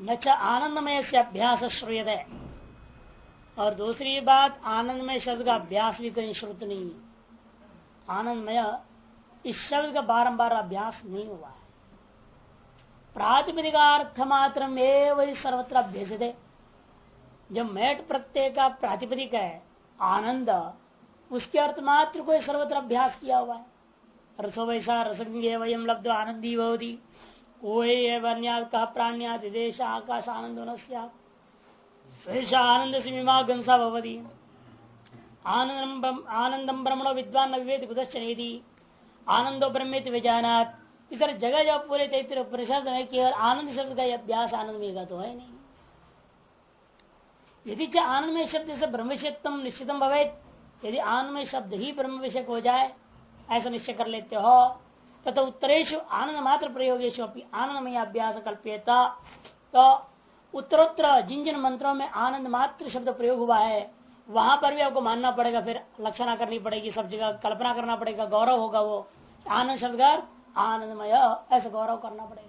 न च आनंदमय से अभ्यास श्रूयते। और दूसरी बात, आनंदमय शब्द का अभ्यास भी कहीं श्रुत नहीं है। आनंदमय इस शब्द का बारंबार अभ्यास नहीं हुआ है। प्रातिपदिकार्थ मात्र में सर्वत्र अभ्यसते। जो मेट प्रत्यय का प्रातिपदिक है आनंद, उसके अर्थ मात्र को सर्वत्र अभ्यास किया हुआ है। रसो वैसा रसंगे वयम लब्ध आनंदी भवती कह प्राण्यात देश आकाश आनंदो न स्यात् आनंद से मीमा गंसा भवती आनंदम ब्रह्मणो विद्वान न विवेद कुतश्च नेति आनंदो ब्रह्मेति विजानात। इधर जगह जब पूरे तैतृय उपनिषद है केवल आनंद शब्द का अभ्यास आनंद में का तो है नहीं। यदि च आनंदमय शब्द से ब्रह्म विषयत्म निश्चितम भवेत, यदि आनंदमय शब्द ही ब्रह्म विषय हो जाए ऐसा निश्चय कर लेते हो तथा उत्तरेशु आनंद मात्र प्रयोगेशु आनंदमय अभ्यास कल्प्यता। तो उत्तरोत्तर जिन जिन मंत्रों में आनंद मात्र शब्द प्रयोग हुआ है वहां पर भी आपको मानना पड़ेगा, फिर लक्षणा करनी पड़ेगी, सब जगह कल्पना करना पड़ेगा, गौरव होगा वो आनंद शब्द का आनंदमय ऐसा गौरव करना पड़ेगा।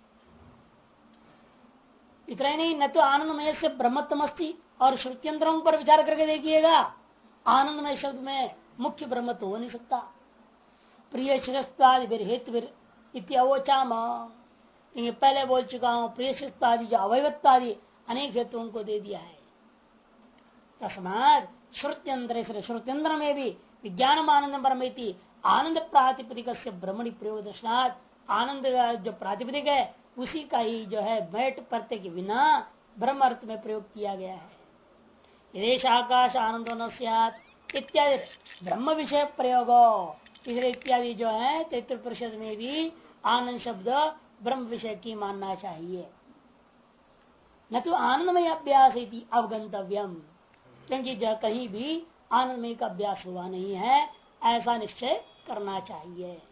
इतना ही नहीं, न तो आनंदमय से ब्रह्मत्वमस्ति, और श्रुत्यंतरों पर विचार करके देखिएगा आनंदमय शब्द में मुख्य ब्रह्मत्व हो नहीं सकता। प्रिय शिरस्तादि हेतु इत्यावोचाम, पहले बोल चुका हूं, प्रिय शिरस्तादि जो अवयवत्वादि अनेक हेतुओं को दे दिया है। तस्मात् श्रुत्यंतर, श्रुत्यंतर में भी विज्ञान आनंद परमेति आनंद प्रातिपदिक से ब्रह्मणि प्रयोग दर्शनात्, आनंद जो प्रातिपदिक है उसी का ही जो है बैठ प्रत्यय के बिना ब्रह्म अर्थ में प्रयोग किया गया है। यदेश आकाश आनंदो न स्यात् इत्यादि ब्रह्म विषय प्रयोगो, इसलिए इत्यादि जो है तैतृय परिषद में भी आनंद शब्द ब्रह्म विषय की मानना चाहिए। न तो आनंदमय अभ्यास इति अवगंतव्यम, क्योंकि कहीं भी आनंदमय का अभ्यास हुआ नहीं है ऐसा निश्चय करना चाहिए।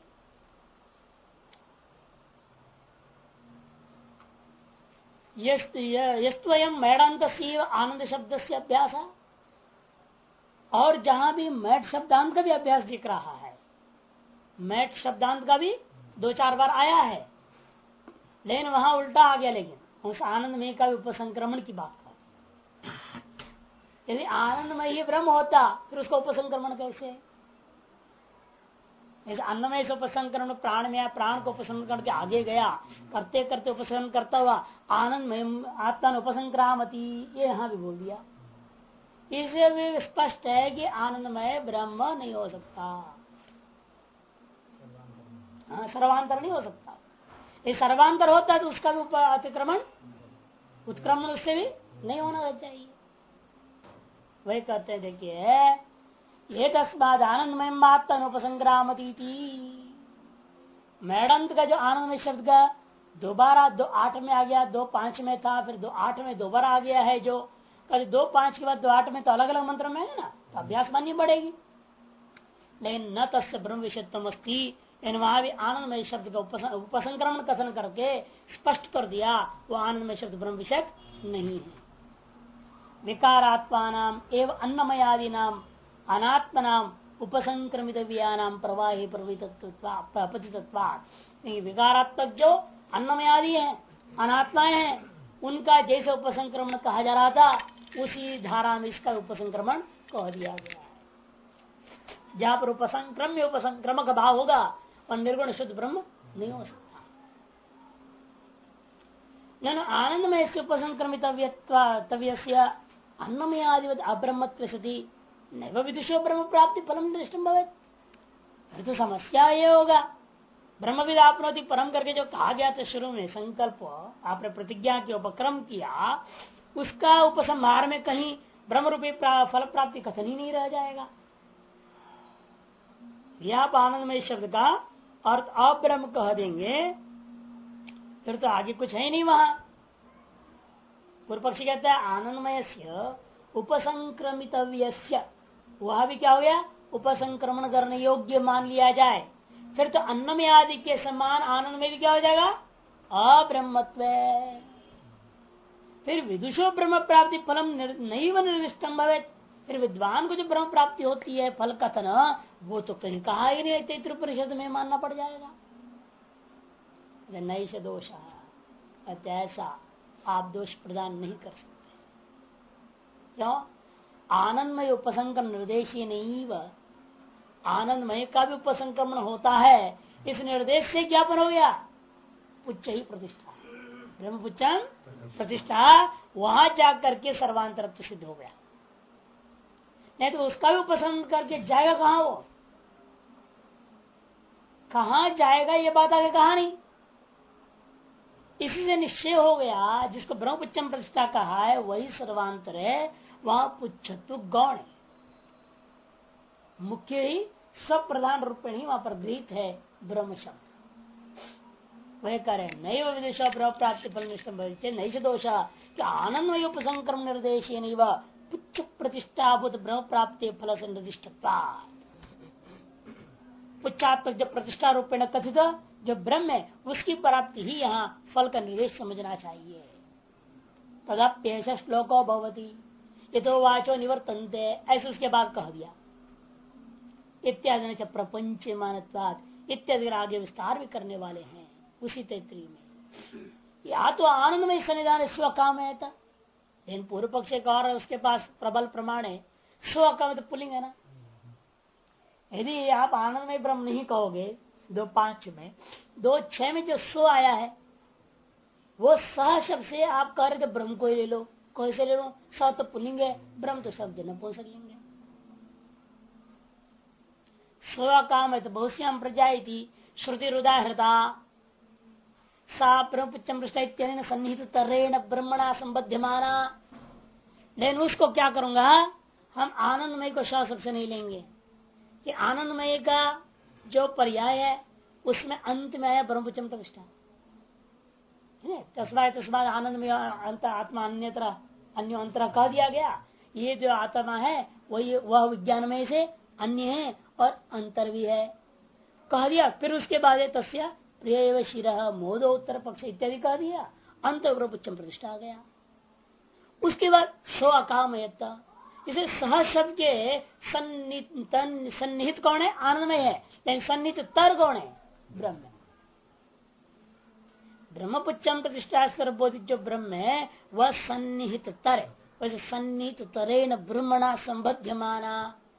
यस्त्वयं मैडांत आनंद शब्द से अभ्यास, और जहां भी मैट शब्दांत का भी अभ्यास दिख रहा है, मैट शब्दांत का भी 2-4 बार आया है, लेकिन वहां उल्टा आ गया। लेकिन उस आनंदमय का भी उपसंक्रमण की बात कर, यदि आनंदमय ही ब्रह्म होता फिर उसका उपसंक्रमण कैसे? अन्नमय से उपसंक्रमण प्राण में, प्राण को उपसंक्रमण करके आगे गया, करते करते उपसंक्रमण करता हुआ आनंदमय आत्मा उपसंक्रामती, ये यहां भी बोल दिया। इससे भी स्पष्ट है कि आनंदमय ब्रह्म नहीं हो सकता, सर्वांतर नहीं हो सकता। ये सर्वांतर होता है तो उसका भी अतिक्रमण उत्क्रमण उससे भी नहीं होना चाहिए। वही कहते हैं, देखिए ये तस्माद आनंदमय आत्मा उपसंक्रामती, मैडंत का जो आनंदमय शब्द का दोबारा 2-8 में आ गया, 2-5 में था, फिर 2-8 में दोबारा आ गया है, जो कल 2-5 के बाद 2-8 में तो अलग अलग मंत्र में है ना, तो अभ्यास माननी पड़ेगी। लेकिन न तस्य ब्रह्म विषयत्वम अस्ति, वहां भी आनंदमय शब्द का उपसंक्रमण कथन करके स्पष्ट कर दिया वो आनंदमय शब्द ब्रह्म विषय नहीं है। विकारात्मा नाम एवं अन्नमयादि नाम अनात्मनाम उपसंक्रमित व्यानाम प्रवाही प्रपतित्वात्, विकारात्मक जो अन्नमयादि है, अनात्माएं हैं, उनका जैसे उपसंक्रमण कहा जा रहा था उसी धारा में इसका उपसंक्रमण कह दिया गया है। जहां पर उपसंक्रम में उपसंक्रमक भाव होगा और निर्गुण शुद्ध ब्रह्म नहीं हो सकता। आनंदमय से उपसंक्रमित अन्नमय आदि अब्रह्मत्व सती नैव विदुषो ब्रह्म प्राप्ति फलम दृष्टम भवेत्। फिर तो समस्या ये होगा, ब्रह्मविद आपनोति परम करके जो कहा गया था शुरू में, संकल्प आपने प्रतिज्ञा की उपक्रम किया, उसका उपसंहार में कहीं ब्रह्म रूपी फल प्राप्ति कथन ही नहीं रह जाएगा। यह आप आनंदमय शब्द का अर्थ अब्रह्म कह देंगे फिर तो आगे कुछ है ही नहीं वहां। पूर्व पक्षी कहता है आनंदमय उपसंक्रमितव्यस्य, वह भी क्या हो गया, उपसंक्रमण करने योग्य मान लिया जाए, फिर तो अन्नमय आदि के समान आनंद में भी क्या हो जाएगा, अब्रह्मत्व। फिर विदुषो ब्रह्म प्राप्ति फलम नहीं निर्दिष्टम भवेत्, फिर विद्वान को जो ब्रह्म प्राप्ति होती है फल कथन वो तो कहीं कहा ही नहीं, तैतृय परिषद में मानना पड़ जाएगा। नहीं से दोष ऐसा आप दोष प्रदान नहीं कर सकते। क्यों? आनंदमय उपसंक्रमण निर्देशी नहीं, आनंदमय का भी उपसंक्रमण होता है, इस निर्देश से ज्ञापन हो गया पुच्छ ही प्रतिष्ठा, ब्रह्म पुच्छम प्रतिष्ठा, वहां जाकर के सर्वांतरत्व सिद्ध हो गया। नहीं तो उसका भी उपसंग करके जाएगा कहां, वो कहां जाएगा, ये बात आगे कहा नहीं। इसी से निश्चय हो गया जिसको ब्रह्म पुच्छम प्रतिष्ठा कहा है वही सर्वांतर है, वहां पुच्छत्व गौण है, मुख्य ही सब प्रधान रूप में ही वहां पर गृहित है ब्रह्म शब्द। वह करे नहीं विदेश ब्रह्म प्राप्ति फल निष्ठ नहीं से दोष कि आनंदमय उपसंक्रम निर्देश नहीं व पुच्छ प्रतिष्ठाभूत ब्रह्म प्राप्ति फल से निर्दिष्ट पुच्छात्मक जो प्रतिष्ठा रूपेण कथित जो ब्रह्म है उसकी प्राप्ति ही यहाँ फल का निर्देश समझना चाहिए। तदप्येष श्लोको भवति यतो वाचो निवर्तन्ते, ऐसे उसके बाद कह दिया इत्यादि प्रपंच मानत्वात् इत्यादि आगे विस्तार भी करने वाले हैं उसी 33 में। या तो आनंदमय सन्निधान स्व काम है, लेकिन पूर्व पक्ष का और उसके पास प्रबल प्रमाण है स्व काम तो पुलिंग है ना। यदि आप आनंदमय ब्रह्म नहीं कहोगे 2:5 में, 2:6 में जो स्व आया है वो सह शब्द से आप कह रहे थे ब्रह्म को ही ले लो, कैसे ले लो, स तो पुलिंग है, ब्रह्म तो शब्द नपुंसक लिंग है। स्व काम है तो बहुश्याम प्रजा श्रुति रुदाहृता सा ब्रह्मपुच्छम पृष्ठ सन्निहित तरेण ब्रह्मणा संबध्यमाना। लेकिन उसको क्या करूंगा, हम आनंदमय को श सबसे नहीं लेंगे कि आनंदमय का जो पर्याय है उसमें अंत में आया ब्रह्मपुच्छम प्रतिष्ठा, तस्माद आनंदमय आत्मा अन्यत्र अन्य अंतरा कह दिया गया। ये जो आत्मा है वही वह विज्ञानमय से अन्य है और अंतर भी है कह दिया। फिर उसके बाद तस्या प्रिय शिरः मोदो उत्तर पक्ष इत्यादि कह दिया, अंत ब्रह्मपुच्छम प्रतिष्ठा आ गया। उसके बाद स्व अकामयता, इसे सह शब्द के सन्निहित कौन है, आनंदमय है, लेकिन सन्निहित तर कौन है, ब्रह्म। ब्रह्मपुच्छम प्रतिष्ठा कर बोधित जो ब्रह्म है वह सन्निहित तर है, वैसे सन्निहित तरेण ब्रह्मणा संबध्यमाना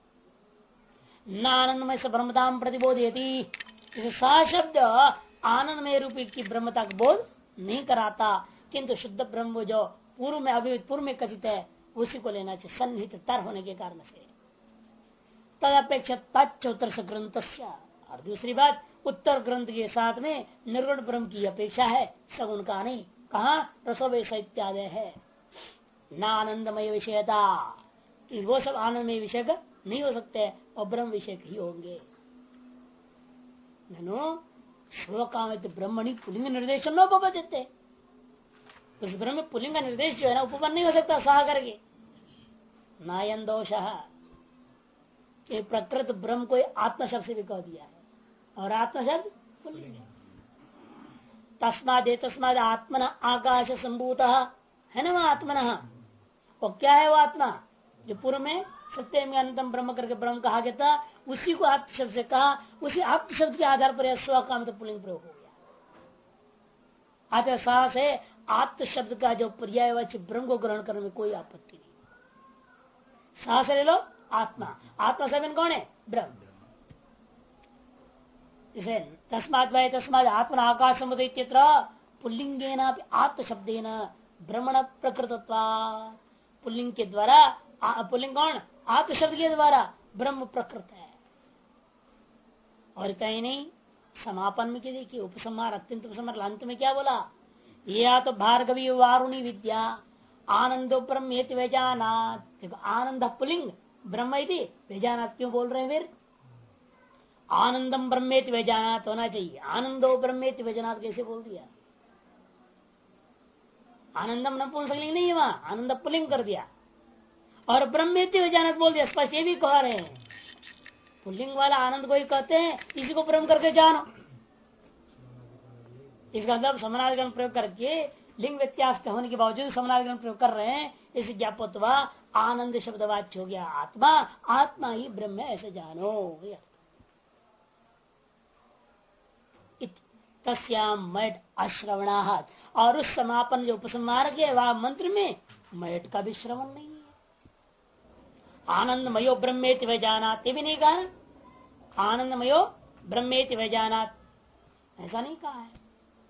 न आनंदमय से ब्रह्मताम प्रतिबोधयति। सा शब्द आनंदमय रूपी की ब्रह्मता का बोध नहीं कराता, किंतु शुद्ध ब्रह्म जो पूर्व में अभी पूर्व में कथित है उसी को लेना चाहिए सन्निहित तर होने के कारण से। तद अपेक्षा तच्च उत्तर ग्रंथ। और दूसरी बात उत्तर ग्रंथ के साथ में निर्गुण ब्रह्म की अपेक्षा है, सगुण का नहीं। कहा रसोवेश इत्यादि है न आनंदमय विषयता, वो सब आनंदमय विषय का नहीं हो सकते और ब्रह्म विषय ही होंगे। स्व काम ब्रह्मणि पुलिंग निर्देश न उपपद्यते, उस ब्रह्म में पुलिंग का निर्देश जो है ना उपपन्न नहीं हो सकता सह करके। नायन दोष प्रकृत ब्रह्म को आत्मा शब्द से भी कह दिया है और आत्मा शब्द पुलिंग है। तस्माद आत्मन आकाश संभूत है ना, वह आत्मन वो क्या है, वो आत्मा जो पूर्व में सत्य में अनंतम ब्रह्म करके ब्रह्म कहा गया था, उसी को आत्म शब्द से कहा, उसी आत्म शब्द के आधार पर स्व काम तो पुलिंग प्रयोग हो गया। आचार साह से आत्म शब्द का जो पर्यायवाची ब्रह्म को ग्रहण करने में कोई आपत्ति नहीं। साह से ले लो आत्मा, आत्मा से कौन है, ब्रह्म। इसे तस्माद आत्मा आकाश समुदय पुल्लिंगेन आत्म शब्देन ब्रह्मण प्रकृतत्वा, पुल्लिंग के द्वारा पुल्लिंग कौन, आत्म शब्द के द्वारा ब्रह्म प्रकृत है। और कहीं नहीं समापन में क्या देखिए उपसंहार अत्यंत उपसंहार अंत में क्या बोला, या तो भार्गवी वारुणी विद्या आनंदो ब्रह्मेति वेजानात। देखो आनंद पुलिंग ब्रह्म इति वेजानात क्यों बोल रहे हैं, फिर आनंदम ब्रह्मेति वेजानात होना चाहिए, आनंदो ब्रह्मेति वेजानात कैसे बोल दिया। आनंदम नपुंसकलिंग नहीं है, वहां आनंद पुलिंग कर दिया और ब्रह्मेति वेजानात बोल दिया। स्पष्ट ये भी कह रहे हैं पुल्लिंग वाला आनंद को ही कहते हैं, इसी को ब्रह्म करके जानो। इसका मतलब समानाधिकरण प्रयोग करके लिंग व्यत्यास होने के बावजूद समानाधिकरण प्रयोग कर रहे हैं, इसे ज्ञापत्वा आनंद शब्द वाच्य हो गया आत्मा, आत्मा ही ब्रह्म है ऐसे जानो। तस्याम मठ अश्रवणात्, और उस समापन जो उपसंहार के वह मंत्र में मैट का भी श्रवण नहीं है। आनंदमयो ब्रह्मेति वह जानात, ये भी नहीं कहा ना, आनंदमयो ब्रह्मेति वह जानात, ऐसा नहीं कहा है।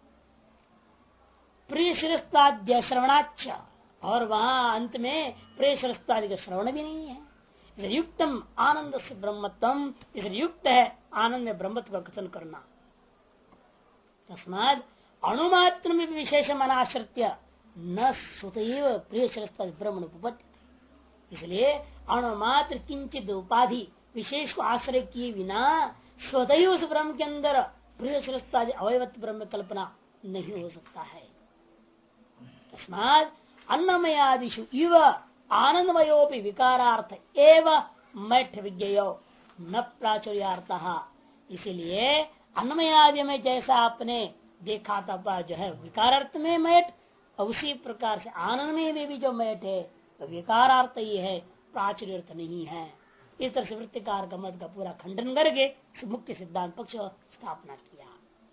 प्रिय शिरस्ताद्य श्रवणाच, और वहां अंत में प्रिय शिरस्तादि का श्रवण भी नहीं है। युक्तम आनंद से ब्रह्मत्म, इस युक्त है आनंद में ब्रह्मत्व का कथन करना। तस्माद अणुमात्र में विशेष मनाश्रित्य न सुतैव प्रिय शिरस्तादि ब्रह्मण उपपत्ति, इसलिए अणुमात्र किंचित उपाधि विशेष को आश्रय किए बिना स्वतः उस ब्रह्म के अंदर प्रिय शिरस्तादि अवयवत ब्रह्म कल्पना नहीं हो सकता है। तस्माद अन्नमयादिषु इव आनंदमयोपि विकारार्थ एव मैठ विज्ञेयो न प्राचुर्यार्थ, इसीलिए अन्नमयादि में जैसा आपने देखा था जो है विकारार्थ में मैठ, उसी प्रकार से आनंद में भी जो मैठ है तो विकारार्थ ही है, प्राचुर्यार्थ नहीं है। इस तरह से वृत्तिकार का मत का पूरा खंडन करके मुख्य सिद्धांत पक्ष स्थापना किया।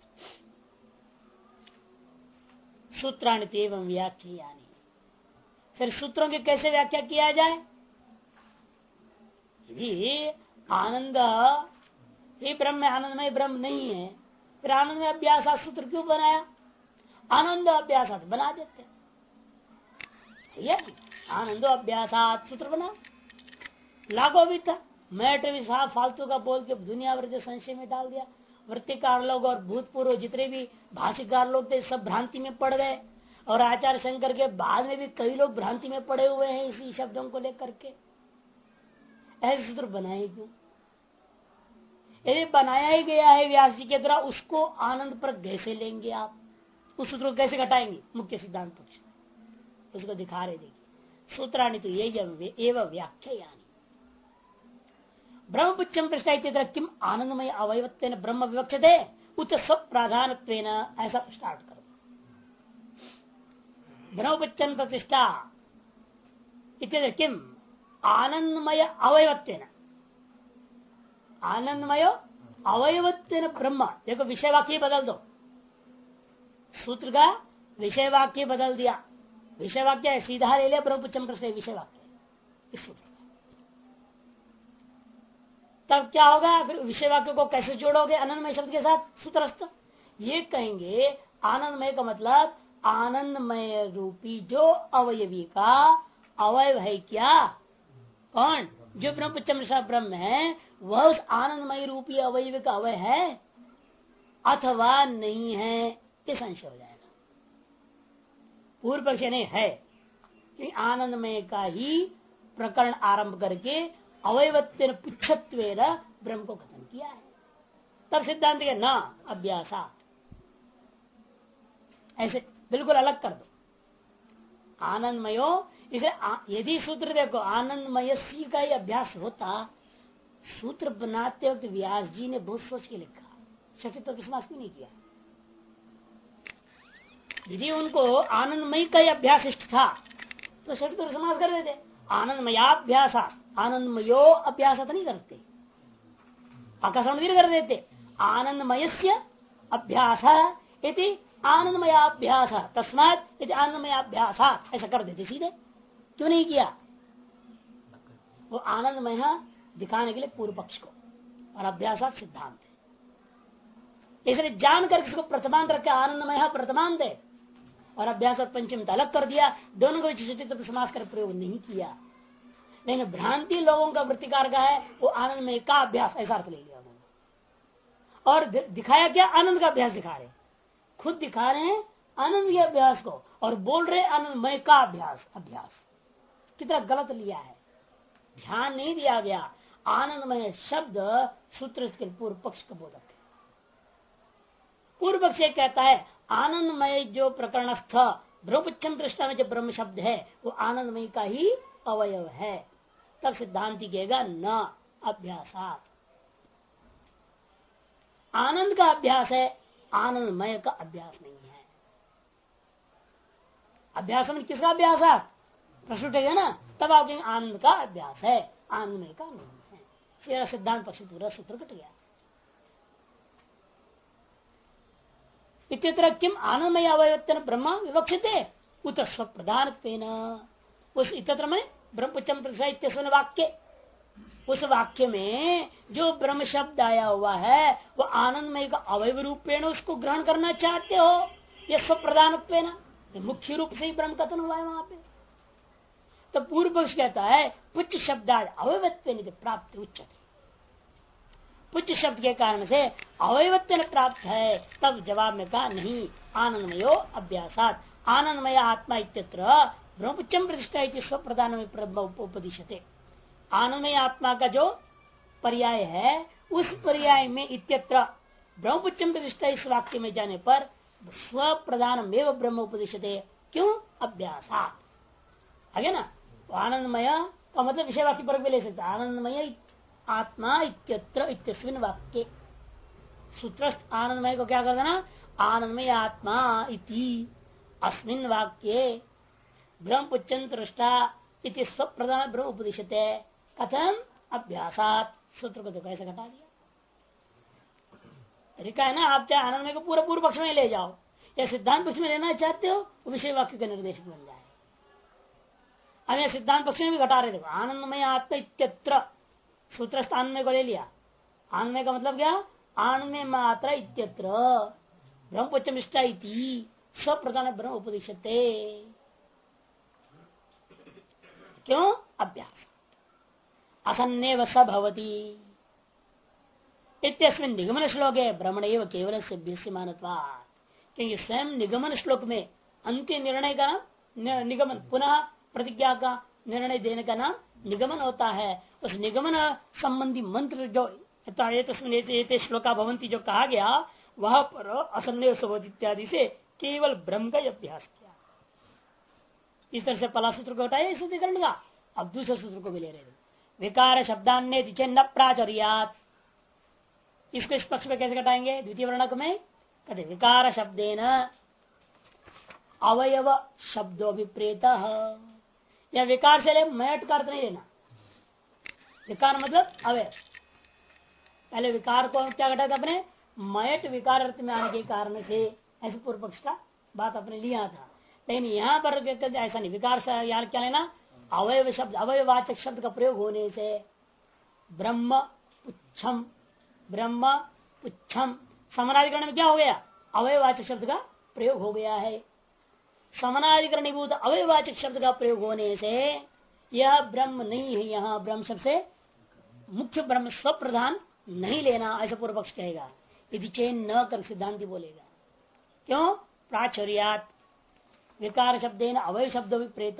सूत्राणि एवं व्याख्यानि, फिर सूत्रों की कैसे व्याख्या किया जाए? यदि आनंद ही ब्रह्म आनंदमय ब्रह्म नहीं है, फिर आनंद में अभ्यास सूत्र क्यों बनाया? आनंद अभ्यास बना देते, आनंदो अभ्यास सूत्र बना, लागू भी था। मैट भी फालतू का बोल के दुनिया भर जो संशय में डाल दिया। वृत्तिकार लोग और भूतपूर्व जितने भी भाष्यकार लोग थे सब भ्रांति में पड़ गए, और आचार्य शंकर के बाद में भी कई लोग भ्रांति में पड़े हुए हैं इसी शब्दों को लेकर के। ऐसे सूत्र बनाए क्यों? यदि बनाया ही गया है व्यास जी के द्वारा, उसको आनंद पर कैसे लेंगे आप? उस सूत्र को कैसे घटाएंगे? मुख्य सिद्धांत पक्ष उसको दिखा रहे। देखिए सूत्राणी तो ये एवं व्याख्यानि ब्रह्मपुच्छम प्रश्न किम आनंदमय अवयवत्वेन ब्रह्म विवक्षते उच्च स्वप्राधानत्वेन, ऐसा स्टार्ट करो। ब्रह्मपुच्छन प्रतिष्ठा इत्यादि किम आनंदमय अवयवत्वेन, आनंदमय अवयवत्वेन ब्रह्म, देखो विषय वाक्य बदल दो, सूत्र का विषय वाक्य बदल दिया। विषय वाक्य है सीधा ले लिया, ब्रह्मपुच्छम प्रश्न विषय वाक्य इस सूत्र। तब क्या होगा? फिर विषय वाक्य को कैसे जोड़ोगे आनंदमय शब्द के साथ? सूत्रस्थ ये कहेंगे आनंदमय का मतलब आनंदमय रूपी जो अवयवी का अवयव है। क्या? कौन? जो ब्रह्मपुच्छम ब्रह्म है वह उस आनंदमय रूपी अवयवी का अवय है अथवा नहीं है, ये संशय हो जाएगा। पूर्व पक्ष नहीं है कि आनंदमय का ही प्रकरण आरंभ करके अवयवत्वेन पुच्छत्वेन ब्रह्म को खत्म किया है। तब सिद्धांत के ना अभ्यासा, ऐसे बिल्कुल अलग कर दो। आनंदमयो, इसे यदि सूत्र देखो आनंदमय का ही अभ्यास होता, सूत्र बनाते वक्त व्यास जी ने बहुत सोच के लिखा, शक्ति तो समास भी नहीं किया। यदि उनको आनंदमय का ही अभ्यास इष्ट था तो शक्ति तो समास कर देते। आनंदमयाभ्यास, आनंदमयो अभ्यास नहीं करते, आकाशवाणी कर देते। आनंदमयस्य अभ्यास इति आनंदमयाभ्यास, तस्मात् इति आनंदमयाभ्यास, ऐसा कर देते सीधे। क्यों नहीं किया? वो आनंदमय दिखाने के लिए पूर्व पक्ष को, और अभ्यास सिद्धांत है। इसलिए जानकर किसको प्रथमांत रखे, आनंदमय प्रथमांत है, और अभ्यास और पंचम अलग कर दिया। दोनों को समास कर प्रयोग नहीं किया। लेकिन भ्रांति लोगों का वृत्तिकार का है, वो आनंदमय का अभ्यास ऐसा अर्थ ले लिया उन्होंने, और दिखाया क्या? आनंद का अभ्यास दिखा रहे, खुद दिखा रहे हैं आनंद के अभ्यास को, और बोल रहे आनंदमय का अभ्यास कितना गलत लिया है, ध्यान नहीं दिया गया। आनंदमय शब्द सूत्र के पूर्व पक्ष का बोधक है। पूर्व पक्ष कहता है आनंदमय जो प्रकरणस्थ ब्रह्मपुच्छम पृष्ठ में जो ब्रह्म शब्द है वो आनंदमय का ही अवयव है। तब सिद्धांति कहेगा न अभ्यासात, आनंद का अभ्यास है, आनंदमय का अभ्यास नहीं है। अभ्यास में किसका अभ्यास है? प्रश्न उठेगा ना, तब आप कहेंगे आनंद का अभ्यास है, आनंदमय का नहीं है। फिर सिद्धांत पक्ष पूरा सूत्र कट गया। इत्यत्र किम आनंदमय अवयवत्वेन ब्रह्म विवक्षिते उत स्वप्रधान उस इत्यत्र में ब्रह्मपुच्छम इत्यस्मिन् वाक्य, उस वाक्य में जो ब्रह्म शब्द आया हुआ है वो आनंदमय का अवयव रूपेण उसको ग्रहण करना चाहते हो, यह स्वप्रधान मुख्य रूप से ही ब्रह्म कथन हुआ है वहां पे। तो पूर्व पक्ष कहता है पुच्छ शब्दाद अवयवत्व प्राप्त उच्चते, पुच्छ शब्द के कारण से अवयवत्व प्राप्त है। तब जवाब में कहा नहीं, आनंदमयो अभ्यासात आनंदमय आत्मा इत्यत्र ब्रह्मपुच्छम प्रतिष्ठा स्वप्रधान उपदिशते। आनंदमय आत्मा का जो पर्याय है उस पर्याय में इत्यत्र ब्रह्मपुच्छम प्रतिष्ठा इस वाक्य में जाने पर स्व प्रधान में ब्रह्म उपदिशते। क्यों? अभ्यासात आगे ना, तो आनंदमय का मतलब विषय वाक्य पर भी ले सकते। आनंदमय आत्मा इत्यत्र इत्यस्मिन् वाक्य, सूत्रस्थ आनंदमय को क्या कर देना, आनंदमय आत्मा इति अस्मिन् वाक्ये ब्रह्मपुच्छं दृष्टा इति स्वप्रधान ब्रह्म उपदिशते। कथम? अभ्यासात। सूत्र को तो कैसे घटा दिया। तरीका है ना, आप चाहे आनंदमय को पूरा पूर्व पक्ष में ले जाओ या सिद्धांत पक्ष में लेना चाहते हो तो विषय वाक्य का निर्देश बन जाए। अब सिद्धांत पक्ष में भी घटा रहे थे, आनंदमय आत्मा इत्यत्र सूत्रस्थ आनंदमय को ले लिया। आनंदमय का मतलब क्या? आनंदमय मात्रा इत्यत्र ब्रह्मपुच्छमिष्टा इति स्वप्रधान ब्रह्म उपदिशते। क्यों? अभ्यास असन्नेव स भवति इत्यस्मिन् निगमन श्लोके ब्रह्मण एव केवल सिद्धिमानत्वात्। क्योंकि स्वयं निगमन श्लोक में अंतिम निर्णय का नाम निगमन, पुनः प्रतिज्ञा का निर्णय देने का नाम निगमन होता है। उस निगमन संबंधी मंत्र जो श्लोका भवंती जो कहा गया वहां पर असन्नेव स इत्यादि से केवल ब्रह्म का अभ्यास किया। इस तरह से पहला सूत्र को हटाया इस अधिकरण का। अब दूसरे सूत्र को भी ले रहे थे, विकार शब्दान्य न प्राचुर्यात्। इसको इस पक्ष में कैसे घटाएंगे? द्वितीय वर्णक में कहते विकार शब्देन अवयव शब्दों विप्रेत। या विकार से ले मैट का अर्थ नहीं लेना, विकार मतलब अवयव। पहले विकार को क्या घटा था अपने, मयट विकार अर्थ में आने के कारण से, ऐसे पूर्व पक्ष का बात अपने लिया था। लेकिन यहाँ पर ऐसा नहीं, विकार से यार क्या लेना, अवयव शब्द, अवयवाचक शब्द का प्रयोग होने से ब्रह्म पुच्छम, ब्रह्म पुच्छम समनाधिकरण में क्या हो गया, अवयवाचक शब्द का प्रयोग हो गया है। समनाधिकरणीभूत अवयवाचक शब्द का प्रयोग होने से यह ब्रह्म नहीं है, यहाँ ब्रह्म शब्द से मुख्य ब्रह्म स्वप्रधान नहीं लेना, ऐसा पूर्व पक्ष कहेगा। यदि चेन न कर सिद्धांति बोलेगा। क्यों? प्राचुर्यात् विकार शब्देन अवयव शब्द विप्रेत।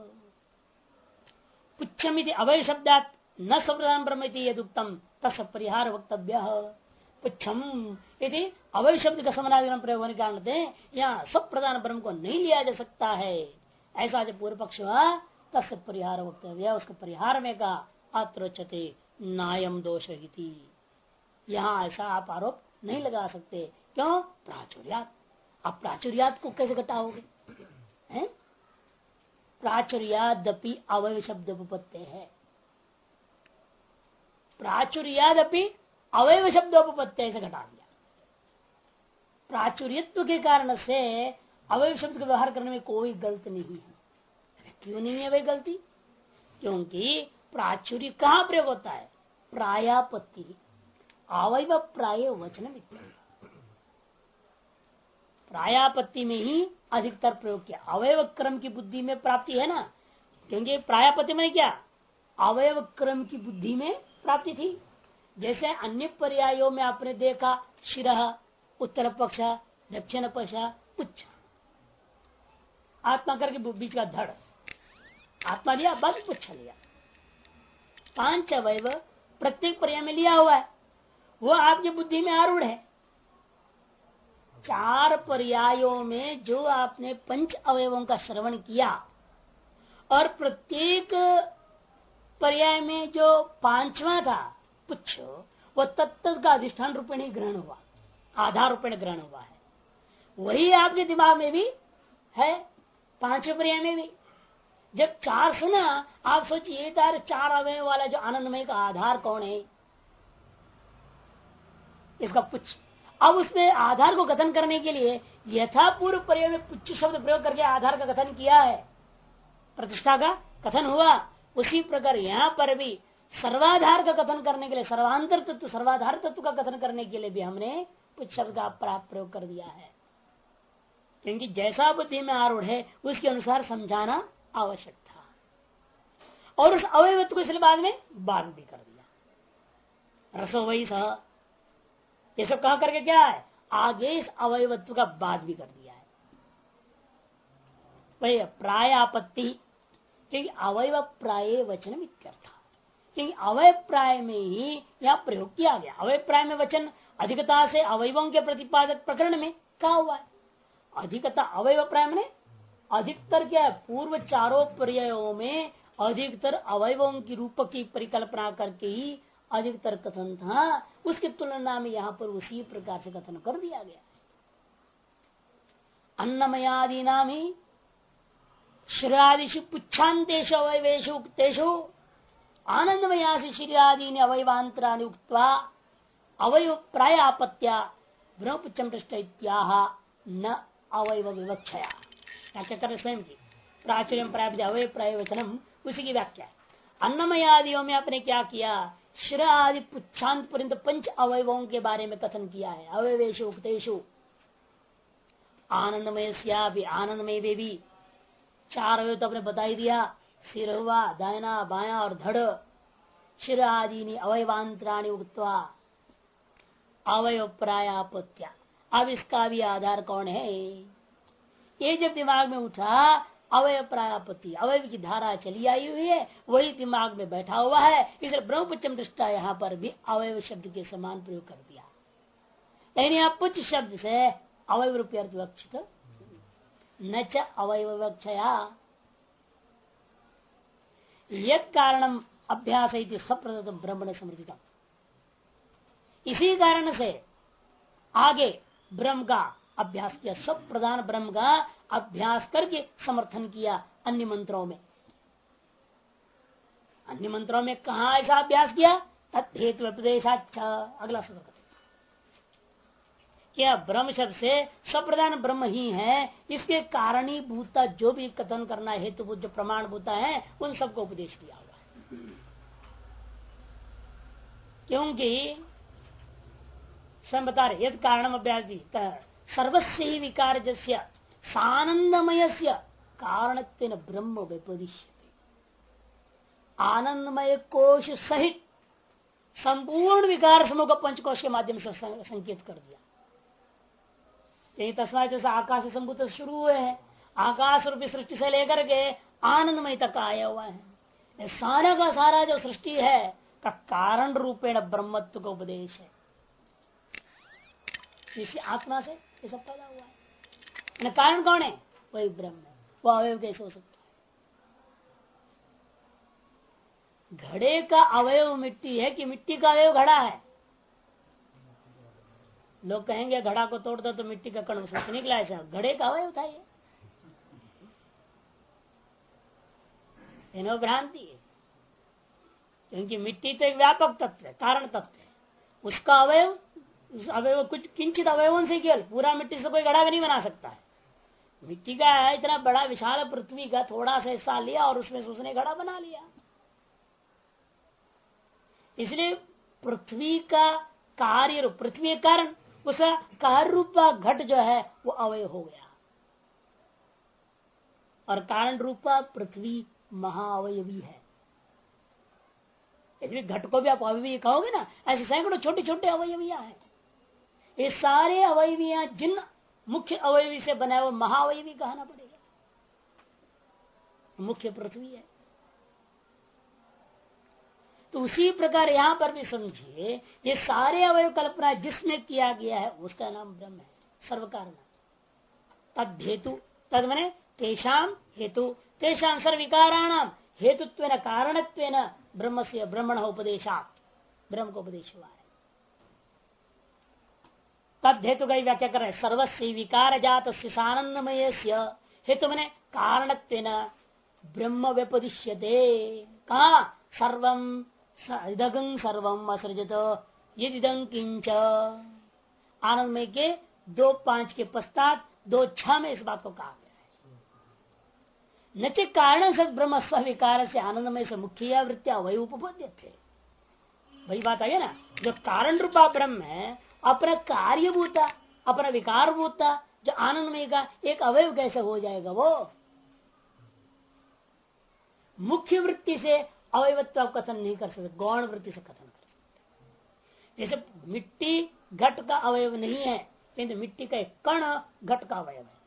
पुच्छम इति अवयव शब्दात् न स्वप्रधान ब्रह्म इति यदुक्तम तस्य परिहार वक्तव्य। पुच्छम यदि अवयव शब्द का समानाधिकरण प्रयोग होने के कारण से यहाँ स्वप्रधान ब्रह्म को नहीं लिया जा सकता है, ऐसा जो पूर्व पक्ष हुआ तस्य परिहार वक्तव्य। उसका परिहार में का अत्रोचते नायम दोष इति, यहाँ ऐसा आप आरोप नहीं लगा सकते। क्यों? प्राचुर्यात। आप प्राचुर्यात को कैसे घटाओगे? प्राचुर्यादपि अवयव शब्द उपपत्ति है, प्राचुर्यादपि अवयव शब्दोपत्ति ऐसे घटा दिया। प्राचुर्यत्व के कारण से अवयव शब्द का व्यवहार करने में कोई गलती नहीं है। क्यों नहीं है वही गलती? क्योंकि प्राचुर्य कहाँ प्रयोग होता है? प्रायापत्ति, अवयव प्राय वचन विज्ञान, प्रायापत्ति में ही अधिकतर प्रयोग किया। अवयव क्रम की बुद्धि में प्राप्ति है ना, क्योंकि प्रायापत्ति में क्या, अवयव क्रम की बुद्धि में प्राप्ति थी। जैसे अन्य पर्यायों में आपने देखा शिरः, उत्तर पक्ष, दक्षिण पक्ष, पुच्छ, आत्मा करके बीच का धड़, आत्मा लिया बाद पुच्छ लिया, 5 अवयव प्रत्येक पर्याय में लिया हुआ है, वो आपकी बुद्धि में आरूढ़ है। 4 पर्यायों में जो आपने 5 अवयवों का श्रवण किया और प्रत्येक पर्याय में जो 5वां था पुच्छ, वो तत्त का अधिष्ठान रूपेण ही ग्रहण हुआ, आधार रूपेण ग्रहण हुआ है। वही आपके दिमाग में भी है, 5वें पर्याय में भी। जब 4 सुना आप सोचिए 4 अवयव वाला जो आनंदमय का आधार कौन है? इसका पुच्छ। अब उसमें आधार को कथन करने के लिए यथा पूर्व प्रयोग में पुच्छ शब्द प्रयोग करके आधार का कथन किया है, प्रतिष्ठा का कथन हुआ, उसी प्रकार यहाँ पर भी सर्वाधार का कथन करने के लिए, सर्वांतर तत्व सर्वाधार तत्व का कथन करने के लिए भी हमने पुच्छ शब्द का प्रयोग कर दिया है। क्योंकि जैसा बुद्धि में आरूढ़ है उसके अनुसार समझाना आवश्यक था, और उस अवयवत्व को इसलिए बाद भी कर दिया। रसो वही सह, ये सब कहा करके क्या है, आगे इस अवयवत्व का बाद भी कर दिया है। वही प्राय आपत्ति, क्योंकि अवयव प्राय वचन इत्यर्थ, क्योंकि अवय प्राय में ही यहाँ प्रयोग किया गया। अवय प्राय में वचन अधिकता से अवयवों के प्रतिपादक प्रकरण में कहा हुआ है। अधिकता अवयव प्राय में अधिकतर क्या है, पूर्व चारों पर्यायों में अधिकतर अवयवों की रूप की परिकल्पना करके ही अधिकतर कथन था, उसकी तुलना में यहाँ पर उसी प्रकार से कथन कर दिया गया। अन्नमयादि नाम ही श्रेयादिशु पुच्छांतेषु अवयवेशु उक्तेषु आनंदमयासी श्रेयादीनि अवयवांतराणि उक्त्वा अवयव प्राय आपत्या ब्रह्मपुच्छम पृष्ठ इत्याह न अवयव विवक्षया। व्याख्या कर स्वयं की प्राचुर्य प्राप्त अवय प्राय वचनम, उसी की व्याख्या है। अन्नमयादियों में आपने क्या किया, श्र आदि पुच्छांत पर्यंत पंच अवयवों के बारे में कथन किया है। अवयवेशु उक्तेषु आनंदमय भी, आनंदमय वे भी चार अवयव तो आपने बता ही दिया, सिर हुआ, दायना बाया और धड़। शिर आदि अवयवांतराणि उक्त्वा अवयव प्रायापत्या। अब इसका भी आधार कौन है, ये जब दिमाग में उठा अवयव प्रायापत्ति, अवयव की धारा चली आई हुई है, वही दिमाग में बैठा हुआ है, इसलिए ब्रह्मपुच्छम दृष्टा यहाँ पर भी अवयव शब्द के समान प्रयोग कर दिया। लेकिन यहाँ पुच्छ शब्द से अवयव रूपी अर्थ विवक्षित न च अवयव विवक्षया यद कारणम अभ्यास सप्रदत्त ब्रह्मण समृद्धिता। इसी कारण से आगे ब्रह्म का अभ्यास किया, सब प्रधान ब्रह्म का अभ्यास करके समर्थन किया। अन्य मंत्रों में, अन्य मंत्रों में कहा ऐसा अभ्यास किया, तत्हेतु उपदेशाच्छा। अगला सूत्र क्या, ब्रह्म शब्द से सप्रधान ब्रह्म ही है, इसके कारणीभूता जो भी कथन करना है, हेतुभूत जो प्रमाण भूता है, उन सबको उपदेश किया हुआ है। क्योंकि स्वयं बता रहे यद कारणम अभ्यास सर्वस्व ही विकार जस्य सानंदमय कारणत्वेन ब्रह्म व्यपदिश्यते। आनंदमय कोश सहित संपूर्ण विकार समूह को पंचकोश के माध्यम से संकेत कर दिया। यही तस्मात जैसे आकाश संभूत शुरू हुए हैं, आकाश रूपी सृष्टि से लेकर के आनंदमय तक आया हुआ है। सारा का सारा जो सृष्टि है का कारण रूपेण ब्रह्मत्व का उपदेश है। इसी आत्मा से ये सब पैदा हुआ है। कारण कौन है, वही ब्रह्म है। वो अवयव कैसे हो सकता है? घड़े का अवयव मिट्टी है कि मिट्टी का अवयव घड़ा है? लोग कहेंगे घड़ा को तोड़ दो तो मिट्टी का कण उसमें से निकला, ऐसा घड़े का अवयव था ये भ्रांति है। क्योंकि मिट्टी तो एक व्यापक तत्व है, कारण तत्व है। उसका अवयव, उस अवयव कुछ किंचित अवयवों से केवल, पूरा मिट्टी से कोई घड़ा भी नहीं बना सकता है। मिट्टी का है इतना बड़ा विशाल पृथ्वी का थोड़ा सा हिस्सा लिया और उसमें से उसने घड़ा बना लिया। इसलिए पृथ्वी का कार्य, पृथ्वी के कारण उसका कार्य रूपा घट जो है वो अवयव हो गया, और कारण रूपा पृथ्वी महाअवयवी है। इसलिए घट को भी आप अवयवी कहोगे ना, ऐसे सैकड़ों छोटे छोटे अवयवियां हैं। ये सारे अवयवियां जिन मुख्य अवयवी से बना हुआ महाअवयवी कहना पड़ेगा, मुख्य पृथ्वी है। तो उसी प्रकार यहां पर भी समझिए, ये सारे अवयव कल्पना जिसमें किया गया है उसका नाम ब्रह्म है, सर्व कारण। तद हेतु, तद मने तेषाम हेतु, तेषाम सर्व विकाराणाम हेतुत्वेन कारणत्वेन ब्रह्म से ब्रह्मण उपदेशात्, ब्रह्म को उपदेश हुआ है। तद हेतु का व्याख्या कर रहे हैं, सर्वस्व विकार जात सानंदमय हेतु मने कारणत्वेन ब्रह्म व्यपदिश्यते। कहा सर्वम इदं सर्वम असृजत यदिदं किंच आनंदमय के 2:5 के पश्चात 2:6 में इस बात को कहा गया है। न कारण सद ब्रह्म स्विकार से आनंदमय से मुख्य वृत्तिया वही उपपद्य थे। वही बात है ना, जो कारण रूपा ब्रह्म है अपना कार्यभूता अपना विकारभूता जो आनंदमय का एक अवयव कैसे हो जाएगा? वो मुख्य वृत्ति से अवयवत्व कथन नहीं कर सकते, गौण वृत्ति से कथन कर सकते। जैसे मिट्टी घट का अवयव नहीं है, किंतु मिट्टी का एक कण घट का अवयव है।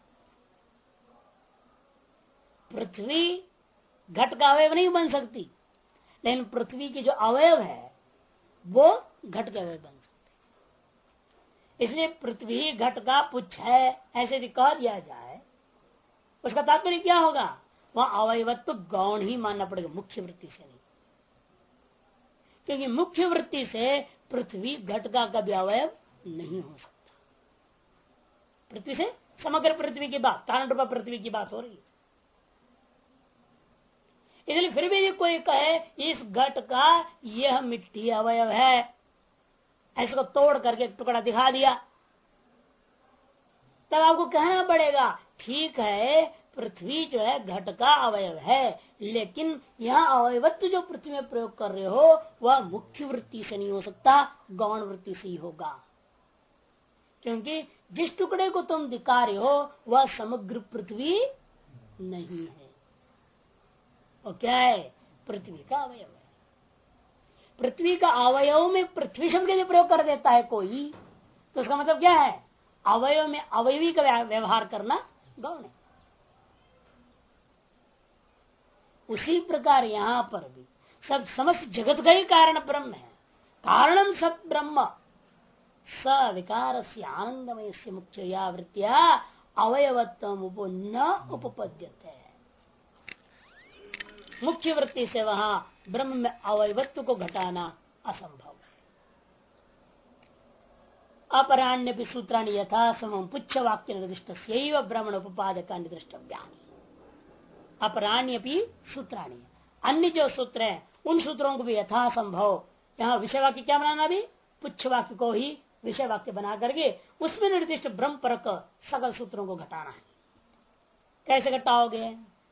पृथ्वी घट का अवयव नहीं बन सकती, लेकिन पृथ्वी की जो अवयव है वो घट का अवयव बन सकती। इसलिए पृथ्वी घट का पुच्छ है ऐसे यदि कह दिया जाए, उसका तात्पर्य क्या होगा? वह अवयवत्व गौण ही मानना पड़ेगा, मुख्य वृत्ति से नहीं। क्योंकि मुख्य वृत्ति से पृथ्वी घट का कभी अवयव नहीं हो सकता। पृथ्वी से समग्र पृथ्वी की बात, कारण रूपा पृथ्वी की बात हो रही है। इसलिए फिर भी कोई कहे इस घट का यह मिट्टी अवयव है, ऐसे को तोड़ करके एक टुकड़ा दिखा दिया, तब आपको कहना पड़ेगा ठीक है पृथ्वी जो है घट का अवयव है, लेकिन यह अवयवत्व जो पृथ्वी में प्रयोग कर रहे हो वह मुख्य वृत्ति से नहीं हो सकता, गौण वृत्ति से ही होगा। क्योंकि जिस टुकड़े को तुम दिखा रहे हो वह समग्र पृथ्वी नहीं है। और क्या है? पृथ्वी का अवयव है। पृथ्वी का अवयव में पृथ्वी शब्द यदि प्रयोग कर देता है कोई, तो उसका मतलब क्या है? अवयव में अवयवी का व्यवहार करना गौण है। उसी प्रकार यहां पर भी सब समस्त जगत का ही कारण ब्रह्म है। कारणम सब ब्रह्म स विकार से आनंदमय से मुख्य या वृत्तिया अवयवत्व न उपपद्यते। मुख्य वृत्ति से वहां ब्रह्म में अवयवत्व को घटाना असंभव है। अपराण्य भी सूत्राणी यथा समम पुच्छ वाक्य निर्दिष्ट ब्रह्मण उपादका निर्दिष्टव्यानि। अपराण्य भी सूत्राणी, अन्य जो सूत्र है उन सूत्रों को भी यथा संभव यहाँ विषय वाक्य क्या बनाना? भी पुच्छ वाक्य को ही विषय वाक्य बना करके उसमें निर्दिष्ट ब्रह्म परक सकल सूत्रों को घटाना है। कैसे घटाओगे?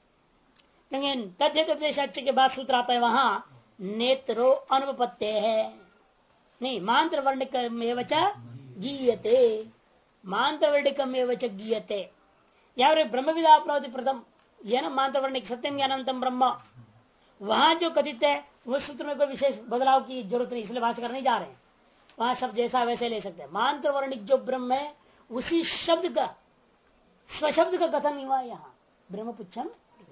तद्यत उपदेशाच्य के बाद सूत्र आता है वहां नेत्रो अनुपत्ते है, नहीं मांत्र वर्णिकमेवच गीयते, मांत्र वर्णिकमेवच गीयते। या ब्रह्म विदाप्नोति प्रथम, यह ना मांत्र वर्णिक सत्यम ज्ञानंतम ब्रह्म, वहां जो कथित है वो सूत्र में कोई विशेष बदलाव की जरूरत नहीं, इसलिए भाषा करने जा रहे हैं। वहां शब्द जैसा वैसे ले सकते हैं। मांत्र वर्णिक जो ब्रह्म है उसी शब्द का स्वशब्द का कथन हुआ यहाँ ब्रह्म पुच्छम।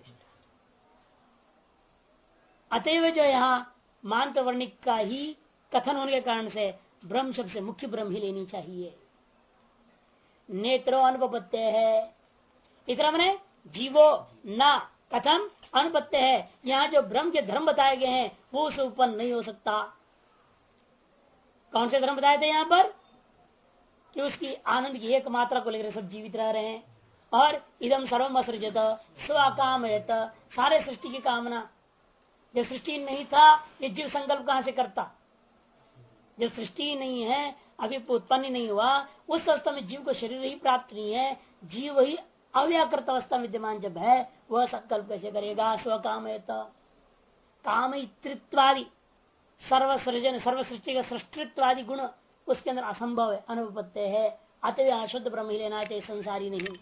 अतएव जो यहाँ मांत्र वर्णिक का ही कथन होने के कारण से ब्रह्म शब्द से मुख्य ब्रह्म ही लेनी चाहिए। नेत्रो अनुपत्य है, इतना मैंने जीवो न कथम अनुपत्य है। यहाँ जो ब्रह्म के धर्म बताए गए हैं वो उसे उत्पन्न नहीं हो सकता। कौन से धर्म बताए थे यहाँ पर? कि उसकी आनंद की एक मात्रा को लेकर सब जीवित रह रहे हैं, और इदम सर्वम असृजत स्वकामयत, सारे सृष्टि की कामना। जब सृष्टि नहीं था ये जीव संकल्प कहां से करता? जब सृष्टि नहीं है, अभी उत्पन्न नहीं हुआ, उस अवस्था में जीव को शरीर ही प्राप्त नहीं है, जीव ही अव्याकृत अवस्था विद्यमान जब है वह संकल्प कैसे करेगा? स्वकामयत, कामित्वादि सर्वसृजन सर्व सृष्टि का सृष्टित्वादि गुण उसके अंदर असंभव है, अनुपत्य है। अतः अशुद्ध ब्रह्म ही लेना चाहिए, संसारी नहीं।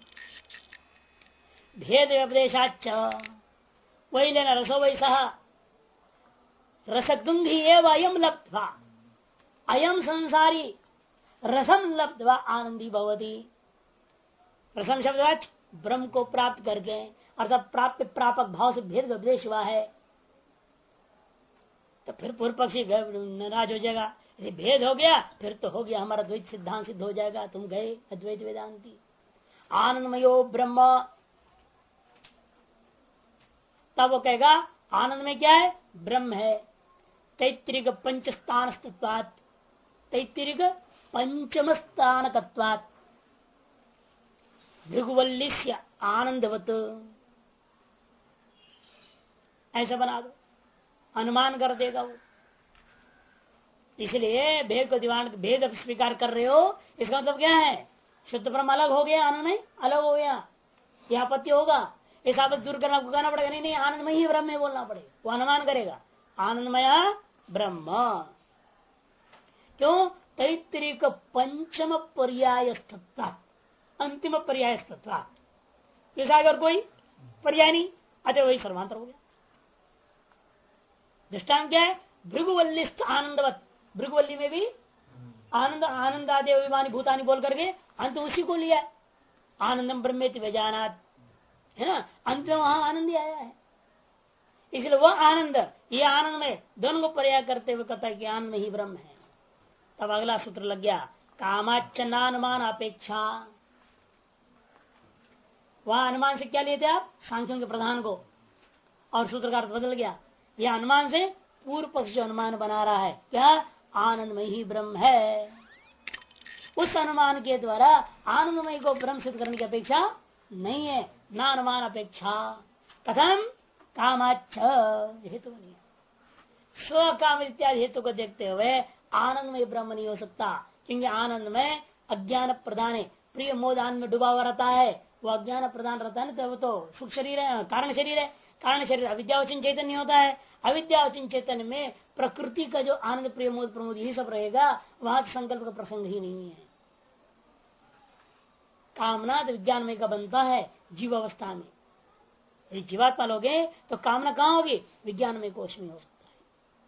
भेद व्यपदेशाच वही लेना, रसो वैसा रसगंधी एवं अयम लब्ध्वा, अयम संसारी रसम लब्ध्वा आनंदी भवती। रसम शब्द ब्रह्म को प्राप्त करके अर्थात प्राप्त प्रापक भाव से भेद व्यपदेश हुआ है। तो फिर पूर्व पक्षी नाराज हो जाएगा, यदि भेद हो गया फिर तो हो गया, हमारा द्वैत सिद्धांत सिद्ध हो जाएगा, तुम गए अद्वैत वेदांती। आनंदमयो ब्रह्म, तब वो कहेगा आनंद में क्या है? ब्रह्म है। तैत्तिरिक पंच स्थान स्तत्वात्, तैत्तिरिक पंचम स्थान तत्वात् भृगुवल्लिस्य आनंदवत, ऐसा बना दो, अनुमान कर देगा वो। इसलिए भेद को दीवान भेद स्वीकार कर रहे हो, इसका मतलब क्या है? शुद्ध ब्रह्म अलग हो गया, आनंद में अलग हो गया, यह आपत्ति होगा। इस आपत्ति दूर करना कहना पड़ेगा, नहीं नहीं आनंदमय ही ब्रह्म में बोलना पड़ेगा, वो अनुमान करेगा आनंदमय ब्रह्म। क्यों? तैत्तिरीक पंचम पर्याय, अंतिम पर्याय, अगर कोई पर्याय नहीं, अतः वही सर्वांतर हो गया। दृष्टांत क्या है? भृगुवल्लिस्थ आनंदवत, भृगुवल्ली में भी आनंद आनंदादि अभिमानी भूतानी बोल करके अंत उसी को लिया, आनंदम ब्रह्मेति व्यजानात, है ना, अंत में वहां आनंद ही आया है। इसलिए वह आनंद, ये आनंद में दोनों को पर्याय करते हुए कहता है कि आनंद ही ब्रह्म है। तब अगला सूत्र लग गया, कामाचनानुमान अपेक्षा। वहां अनुमान से क्या लिए थे आप? सांख्यों के प्रधान को, और सूत्र का अर्थ बदल गया। यह अनुमान से पूर्व पक्ष जो अनुमान बना रहा है, क्या? आनंदमय ही ब्रह्म है। उस अनुमान के द्वारा आनंदमय को ब्रह्म सिद्ध करने की अपेक्षा नहीं है, ना अनुमान अपेक्षा। कथम? कामाच्छ हेतु नहीं, स्व काम इत्यादि हेतु को देखते हुए आनंदमय ब्रह्म नहीं हो सकता, क्योंकि आनंद में अज्ञान प्रधान है, प्रिय मोदान में डूबा हुआ रहता है, वो अज्ञान प्रधान रहता है ना, तो वो तो सुख शरीर है, कारण शरीर है। कारण शरीर अविद्यावचन चैतन्य होता है, अविद्यावचन चैतन्य में प्रकृति का जो आनंद प्रिय मोद प्रमोद यही सब रहेगा, वहां संकल्प का प्रसंग ही नहीं है। कामना तो विज्ञानमय का बनता है जीव अवस्था में, यदि जीवात्मा लोगे तो कामना कहाँ होगी? विज्ञानमय कोश में हो सकता है।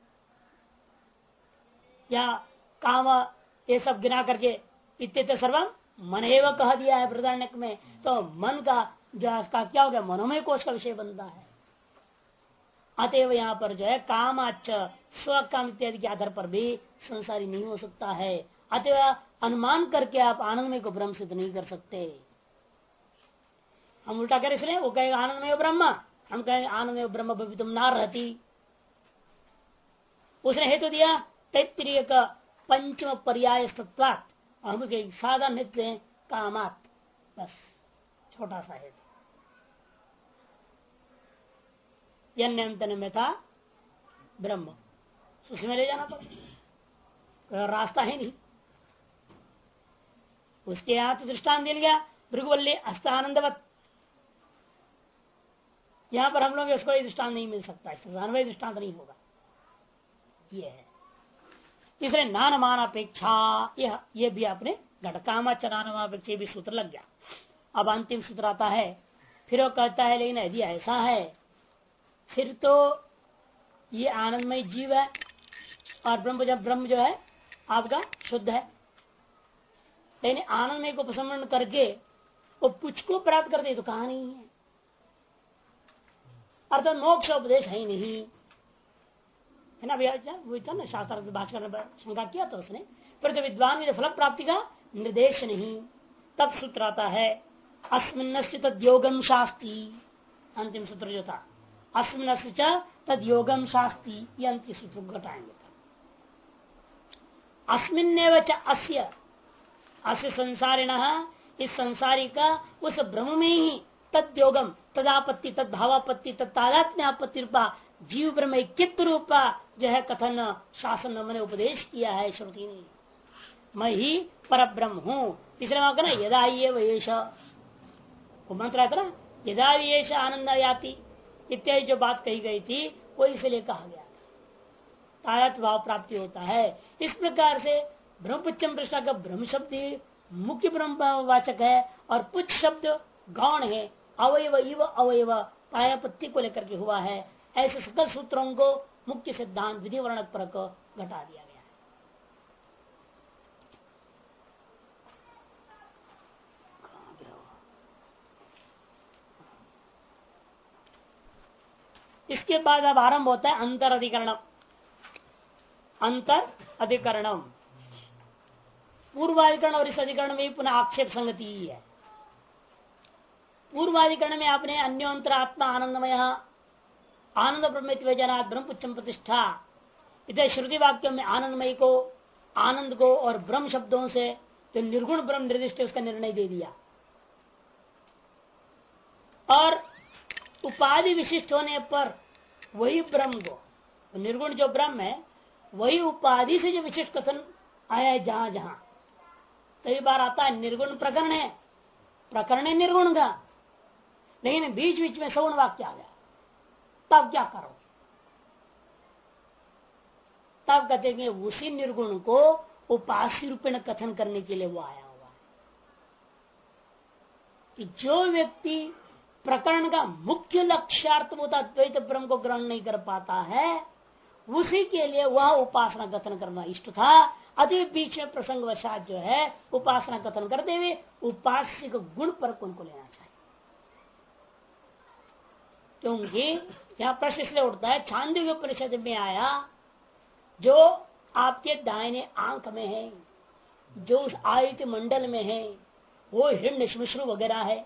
या काम ये सब गिना करके इत्ते सर्वम मन एवं कह दिया है बृहदारण्यक में, तो मन का जो इसका क्या हो गया? मनोमय कोश का विषय बनता है। अतएव यहाँ पर जो है कामाच स्व काम इत्यादि के आधार पर भी संसारी नहीं हो सकता है। अतएव अनुमान करके आप आनंदमय को ब्रह्म सिद्ध नहीं कर सकते। हम उल्टा करें, इसलिए वो कहेगा आनंदमय ब्रह्म, हम कहेंगे आनंदमय ब्रह्म तुम ना रहती। उसने हेतु दिया तैत्तिरीय का पंचम पर्याय तत्वात्, हम साधा नित्य कामात, बस छोटा सा हेतु। यन्यंतन में था ब्रह्म, उसमें ले जाना पड़ेगा, रास्ता है नहीं। उसके यहां तो दृष्टांत दिया गया भृगुवल्ली हस्तानंदवत, यहां पर हम लोग इसको दृष्टांत नहीं मिल सकता, इसका दृष्टांत नहीं होगा। ये है तीसरे नानमान अपेक्षा, यह भी आपने घटकामाच नानमान अपेक्षा भी सूत्र लग गया। अब अंतिम सूत्र आता है, फिर वो कहता है लेकिन यदि ऐसा है फिर तो ये आनंदमय जीव है और ब्रह्म जो है आपका शुद्ध है, लेकिन आनंदमय को प्रसन्न करके वो पुछ को प्राप्त करते तो कहा नहीं है, अर्थात मोक्ष उपदेश है ही नहीं है ना। वो था ना शास्त्र भाषा ने शंका किया था उसने, फिर तो विद्वान में फल प्राप्ति का निर्देश नहीं। तब सूत्र आता है अस्मिन्नस्य तद्योगम शास्ति, अंतिम सूत्र जो था अस्मिन्नस्य तद्योगम शास्ति, ये अंतिम सूत्र घटाएंगे। अस्मिन्नेव च अस्य, अस्य संसारिणः, इस संसारी का उस ब्रह्म में ही तद्योगम तदापत्ति तद्भावापत्ति तत्तादात्म्यापत्ति रूपा जीव ब्रह्म ऐक्यत्व रूपा जो है कथन शासन मैंने उपदेश किया है श्रुति ने, मैं ही पर ब्रह्म हूँ। तीसरे वाक्य ना यदा ये वेश, वो मंत्र है ना यदा येष आनंद याति इत्यादि जो बात कही गई थी वो इसलिए कहा गया था, तायत भाव प्राप्ति होता है। इस प्रकार से ब्रह्मपुच्छम प्रश्न का ब्रह्म शब्द मुख्य ब्रह्म वाचक है और पुच्छ शब्द गौण है, अवयव इव अवयव पायापत्ति को लेकर के हुआ है। ऐसे सकल सूत्रों को मुख्य सिद्धांत विधि वर्णक पर घटा दिया गया है। इसके बाद अब आरंभ होता है अंतर अधिकरणम। अंतर अधिकरणम पूर्वाधिकरण और इस अधिकरण में पुनः आक्षेप संगति ही है। पूर्वाधिकरण में आपने अन्योंतर आत्मा आनंदमय आनंद ब्रह्म ब्रह्मपुच्छम प्रतिष्ठा इतने श्रुति वाक्यों में आनंदमय को आनंद को और ब्रह्म शब्दों से जो निर्गुण ब्रह्म निर्दिष्ट उसका निर्णय दे दिया, और उपाधि विशिष्ट होने पर वही ब्रह्म को, निर्गुण जो ब्रह्म है वही उपाधि से जो विशिष्ट कथन आया है जहां जहां, कई बार आता है निर्गुण प्रकरण है, प्रकरण है निर्गुण का, लेकिन बीच बीच में सगुण वाक्य आ गया, तब क्या करो? तब कहते हैं उसी निर्गुण को उपास्य रूपेण कथन करने के लिए वो आया हुआ है कि जो व्यक्ति प्रकरण का मुख्य लक्ष्यार्थ होता द्वैत ब्रह्म को ग्रहण नहीं कर पाता है, उसी के लिए वह उपासना कथन करना इष्ट था। अति बीच में प्रसंग वशात जो है उपासना कथन करते हुए उपास्य गुण पर उनको लेना चाहिए, क्योंकि यहाँ प्रश्न इसलिए उठता है, छांदोग्य उपनिषद में आया जो आपके दाहिने आंख में है, जो उस आयत मंडल में है, वो हिरण्य श्मश्रु वगैरह है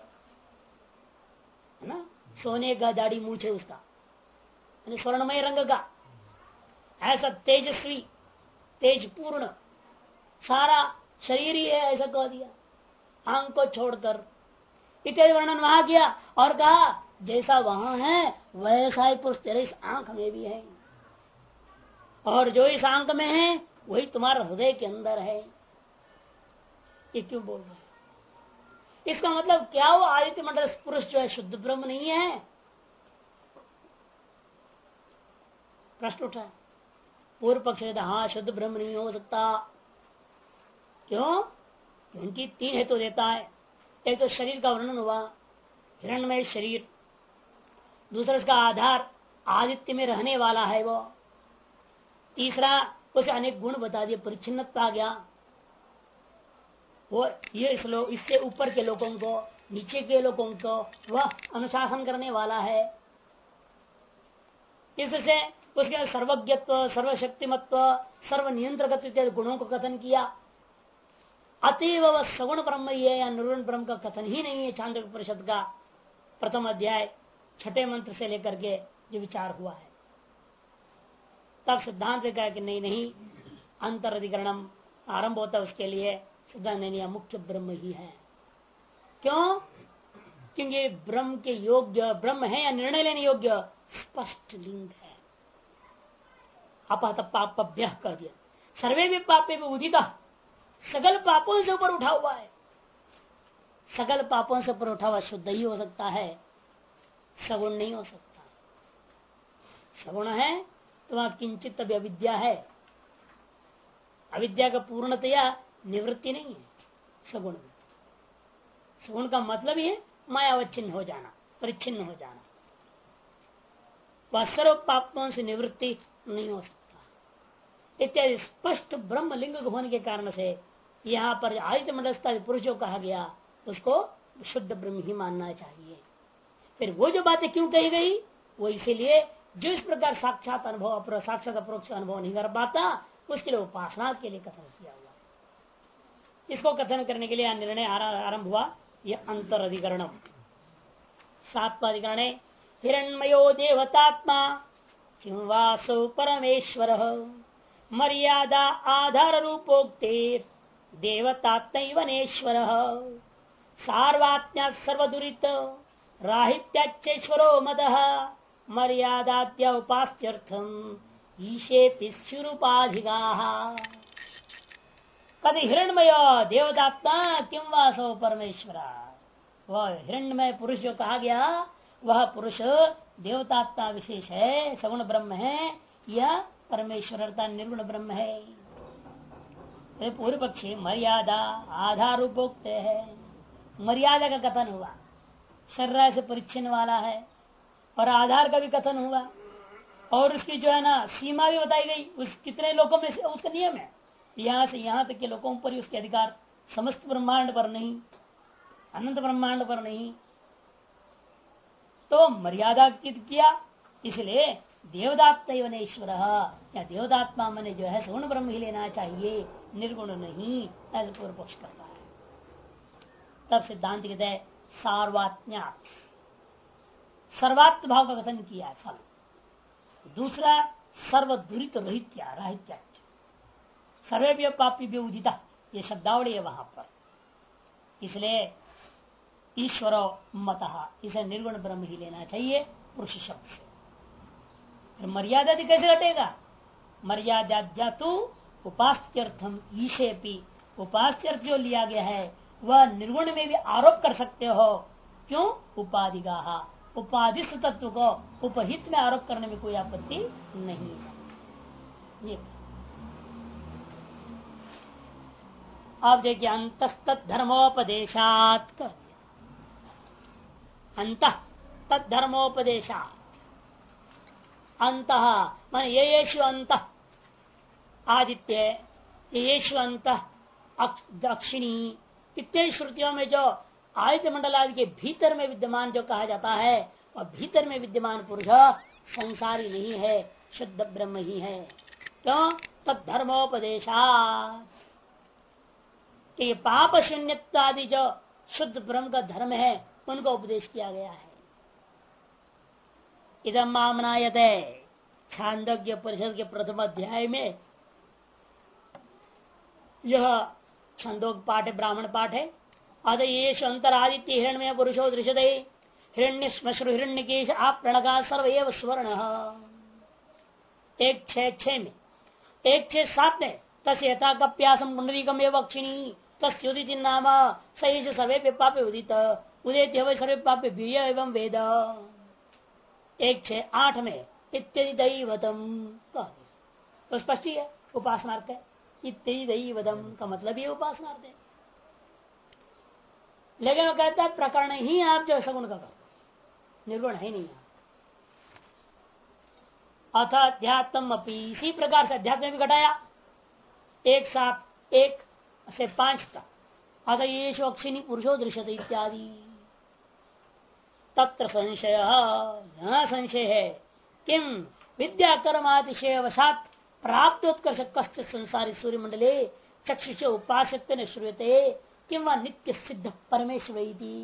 ना, सोने का दाढ़ी मूछ है उसका, स्वर्णमय रंग का, ऐसा तेजस्वी तेज पूर्ण सारा शरीर ही है, ऐसा कह दिया आंख को छोड़कर। इत्यादि वर्णन वहां किया और कहा जैसा वहां है वैसा ही पुरुष तेरे इस आंख में भी है, और जो इस आंख में है वही तुम्हारे हृदय के अंदर है। ये क्यों बोल रहे? इसका मतलब क्या वो आदित्य मंडल पुरुष जो है शुद्ध ब्रह्म नहीं है? प्रश्न उठा। पूर्व पक्ष ने हाँ शुद्ध ब्रह्म नहीं हो सकता। क्यों? क्योंकि तीन हेतु देता है। एक तो शरीर का वर्णन हुआ, हिरण्मय शरीर, दूसरा उसका आधार आदित्य में रहने वाला है वो, तीसरा उसे अनेक गुण बता दिए, परिच्छिन्नता आ गया, वो ये इससे ऊपर के लोगों को नीचे के लोगों को वह अनुशासन करने वाला है। इससे उसके सर्वज्ञत्व, सर्वशक्तिमत्व, सर्वनियंत्रकत्व इत्यादि गुणों को कथन किया। अतएव वह सगुण ब्रह्म ही है या निर्गुण ब्रह्म का कथन ही नहीं है। छांदोग्य उपनिषद का प्रथम अध्याय छठे मंत्र से लेकर के जो विचार हुआ है, तब सिद्धांत ने कहा कि नहीं नहीं, अंतर अधिकरणम आरंभ होता है उसके लिए। सिद्धांत ने मुख्य ब्रह्म ही है। क्यों? क्योंकि ब्रह्म के योग्य ब्रह्म है या निर्णय लेने योग्य स्पष्ट लिंग है। अपहत पापभ्य कर दिया, सर्वे भी पापे में उदिता, सकल पापों से ऊपर उठा हुआ है। सकल पापों से ऊपर उठा हुआ शुद्ध ही हो सकता है, सगुण नहीं हो सकता। सगुण है तो वहां किंचित अभी अविद्या है, अविद्या का पूर्णतया निवृत्ति नहीं है सगुण में। सगुण का मतलब ही है मायावच्छिन्न हो जाना, परिच्छिन्न हो जाना। वह सर्व पापों से निवृत्ति नहीं हो सकता इत्यादि स्पष्ट ब्रह्मलिंग होने के कारण से यहाँ पर आदित्य मंडलस्थ पुरुष जो कहा गया उसको शुद्ध ब्रह्म ही मानना चाहिए। फिर वो जो बातें क्यों कही गई, वो इसीलिए जो इस प्रकार साक्षात अनुभव, साक्षात अपरोक्ष अनुभव नहीं कर पाता, उसके लिए उपासना के लिए कथन किया हुआ। इसको कथन करने के लिए निर्णय आरंभ हुआ यह अंतर अधिकरण। सातवां अधिकरण है हिरण्मयो देवतात्मा किं वासो परमेश्वर मर्यादा आधार रूपोक्ते देवतात्मैवनेश्वर सार्वात्म्या सर्वदुरित राहित्याच्चेश्वरो मदः मर्यादाद्य उपास्त्यर्थम ईशे शुरूपाधिगाः। कद हिरण्मय देवतात्मा किं वासो परमेश्वर, वह हिरण्मय पुरुष जो कहा गया वह पुरुष देवतात्मा विशेष है, सगुण ब्रह्म है, यह परमेश्वर अर्थात निर्गुण ब्रह्म है। पूर्व पक्षी मर्यादा आधार रूपोक्त है, मर्यादा का कथन हुआ, शरीर से परिच्छिन्न वाला है, और आधार का भी कथन हुआ, और उसकी जो है ना सीमा भी बताई गई, उस कितने लोगों में से उसका नियम है, यहाँ से यहाँ तक के लोगों पर ही उसके अधिकार, समस्त ब्रह्मांड पर नहीं, अनंत ब्रह्मांड पर नहीं। तो मर्यादा किया, इसलिए देवदात्मैवनेश्वर या देवदात्मा मने जो है सगुण ब्रह्म ही लेना चाहिए, निर्गुण नहीं, ऐसे पूर्व पक्ष करता है। तब सिद्धांत कहते हैं सार्वात्म्या, सर्वात्म भाव का कथन किया है फल। दूसरा सर्वदुरित रहित्या, राहित्या, सर्वे भी पापी भी उदिता, ये शब्दावली है वहां पर। इसलिए ईश्वर मतः, इसे निर्गुण ब्रह्म ही लेना चाहिए पुरुष शब्द से। मर्यादा कैसे घटेगा? मर्यादा तो उपास्यर्थम ईशेपी, उपास्यर्थ जो लिया गया है वह निर्गुण में भी आरोप कर सकते हो। क्यों? उपाधिगाहा, उपाधिस्थ तत्व को उपहित में आरोप करने में कोई आपत्ति नहीं है। ये अब देखिए, अंतस्तत् धर्मोपदेशात कर दिया। अंत तद्धर्मोपदेशात, अंत मान येषु अंत आदित्य, येषु अंत दक्षिणी इत्यादि श्रुतियों में जो आदित्य मंडल आदि के भीतर में विद्यमान जो कहा जाता है और भीतर में विद्यमान पुरुष संसारी नहीं है, शुद्ध ब्रह्म ही है। क्यों? तद्धर्मोपदेशा, कि पाप शून्यत्वादि जो शुद्ध ब्रह्म का धर्म है उनको उपदेश किया गया है। इदम मामनायते, छांदोग्य परिषद के प्रथम अध्याय में यह छंदोग पाठ है, ब्राह्मण पाठ है। अद ये अंतरादित्य हिरण्य पुरुषो दृश्यते, हिरण्य श्मश्रु हिरण्य केश आप प्रणगा सर्व स्वर्ण। 1:6 में 1:6-7 में तस् यथा कप्यासम पुंडरीकम एवं अक्षिणी तस्ुदित नाम सही सर्वे पापे उदित उदित सर्वे पापे भूय एवं वेद। 1:6-8 में इत्यादि दैवतम तो स्पष्ट ही है, उपासनार्थ है। इत्यादि दैवतम का मतलब ये उपासनार्थ है। लेकिन वो कहता है प्रकरण ही आप जो सगुण का कर, निर्गुण है नहीं। अथ अध्यात्म अपी, इसी प्रकार से अध्यात्म में भी घटाया 1:7-1 से 5 तक। अथ ये अक्षिणी पुरुषो दृश्यते इत्यादि। तत्र संशय, यहां संशय है। किम विद्या कर्मातिशय वशात प्राप्त उत्कर्ष कष्ट संसारी सूर्य मंडले चक्षुष उपासक न श्रूयते किं वा नित्य सिद्ध परमेश्वर,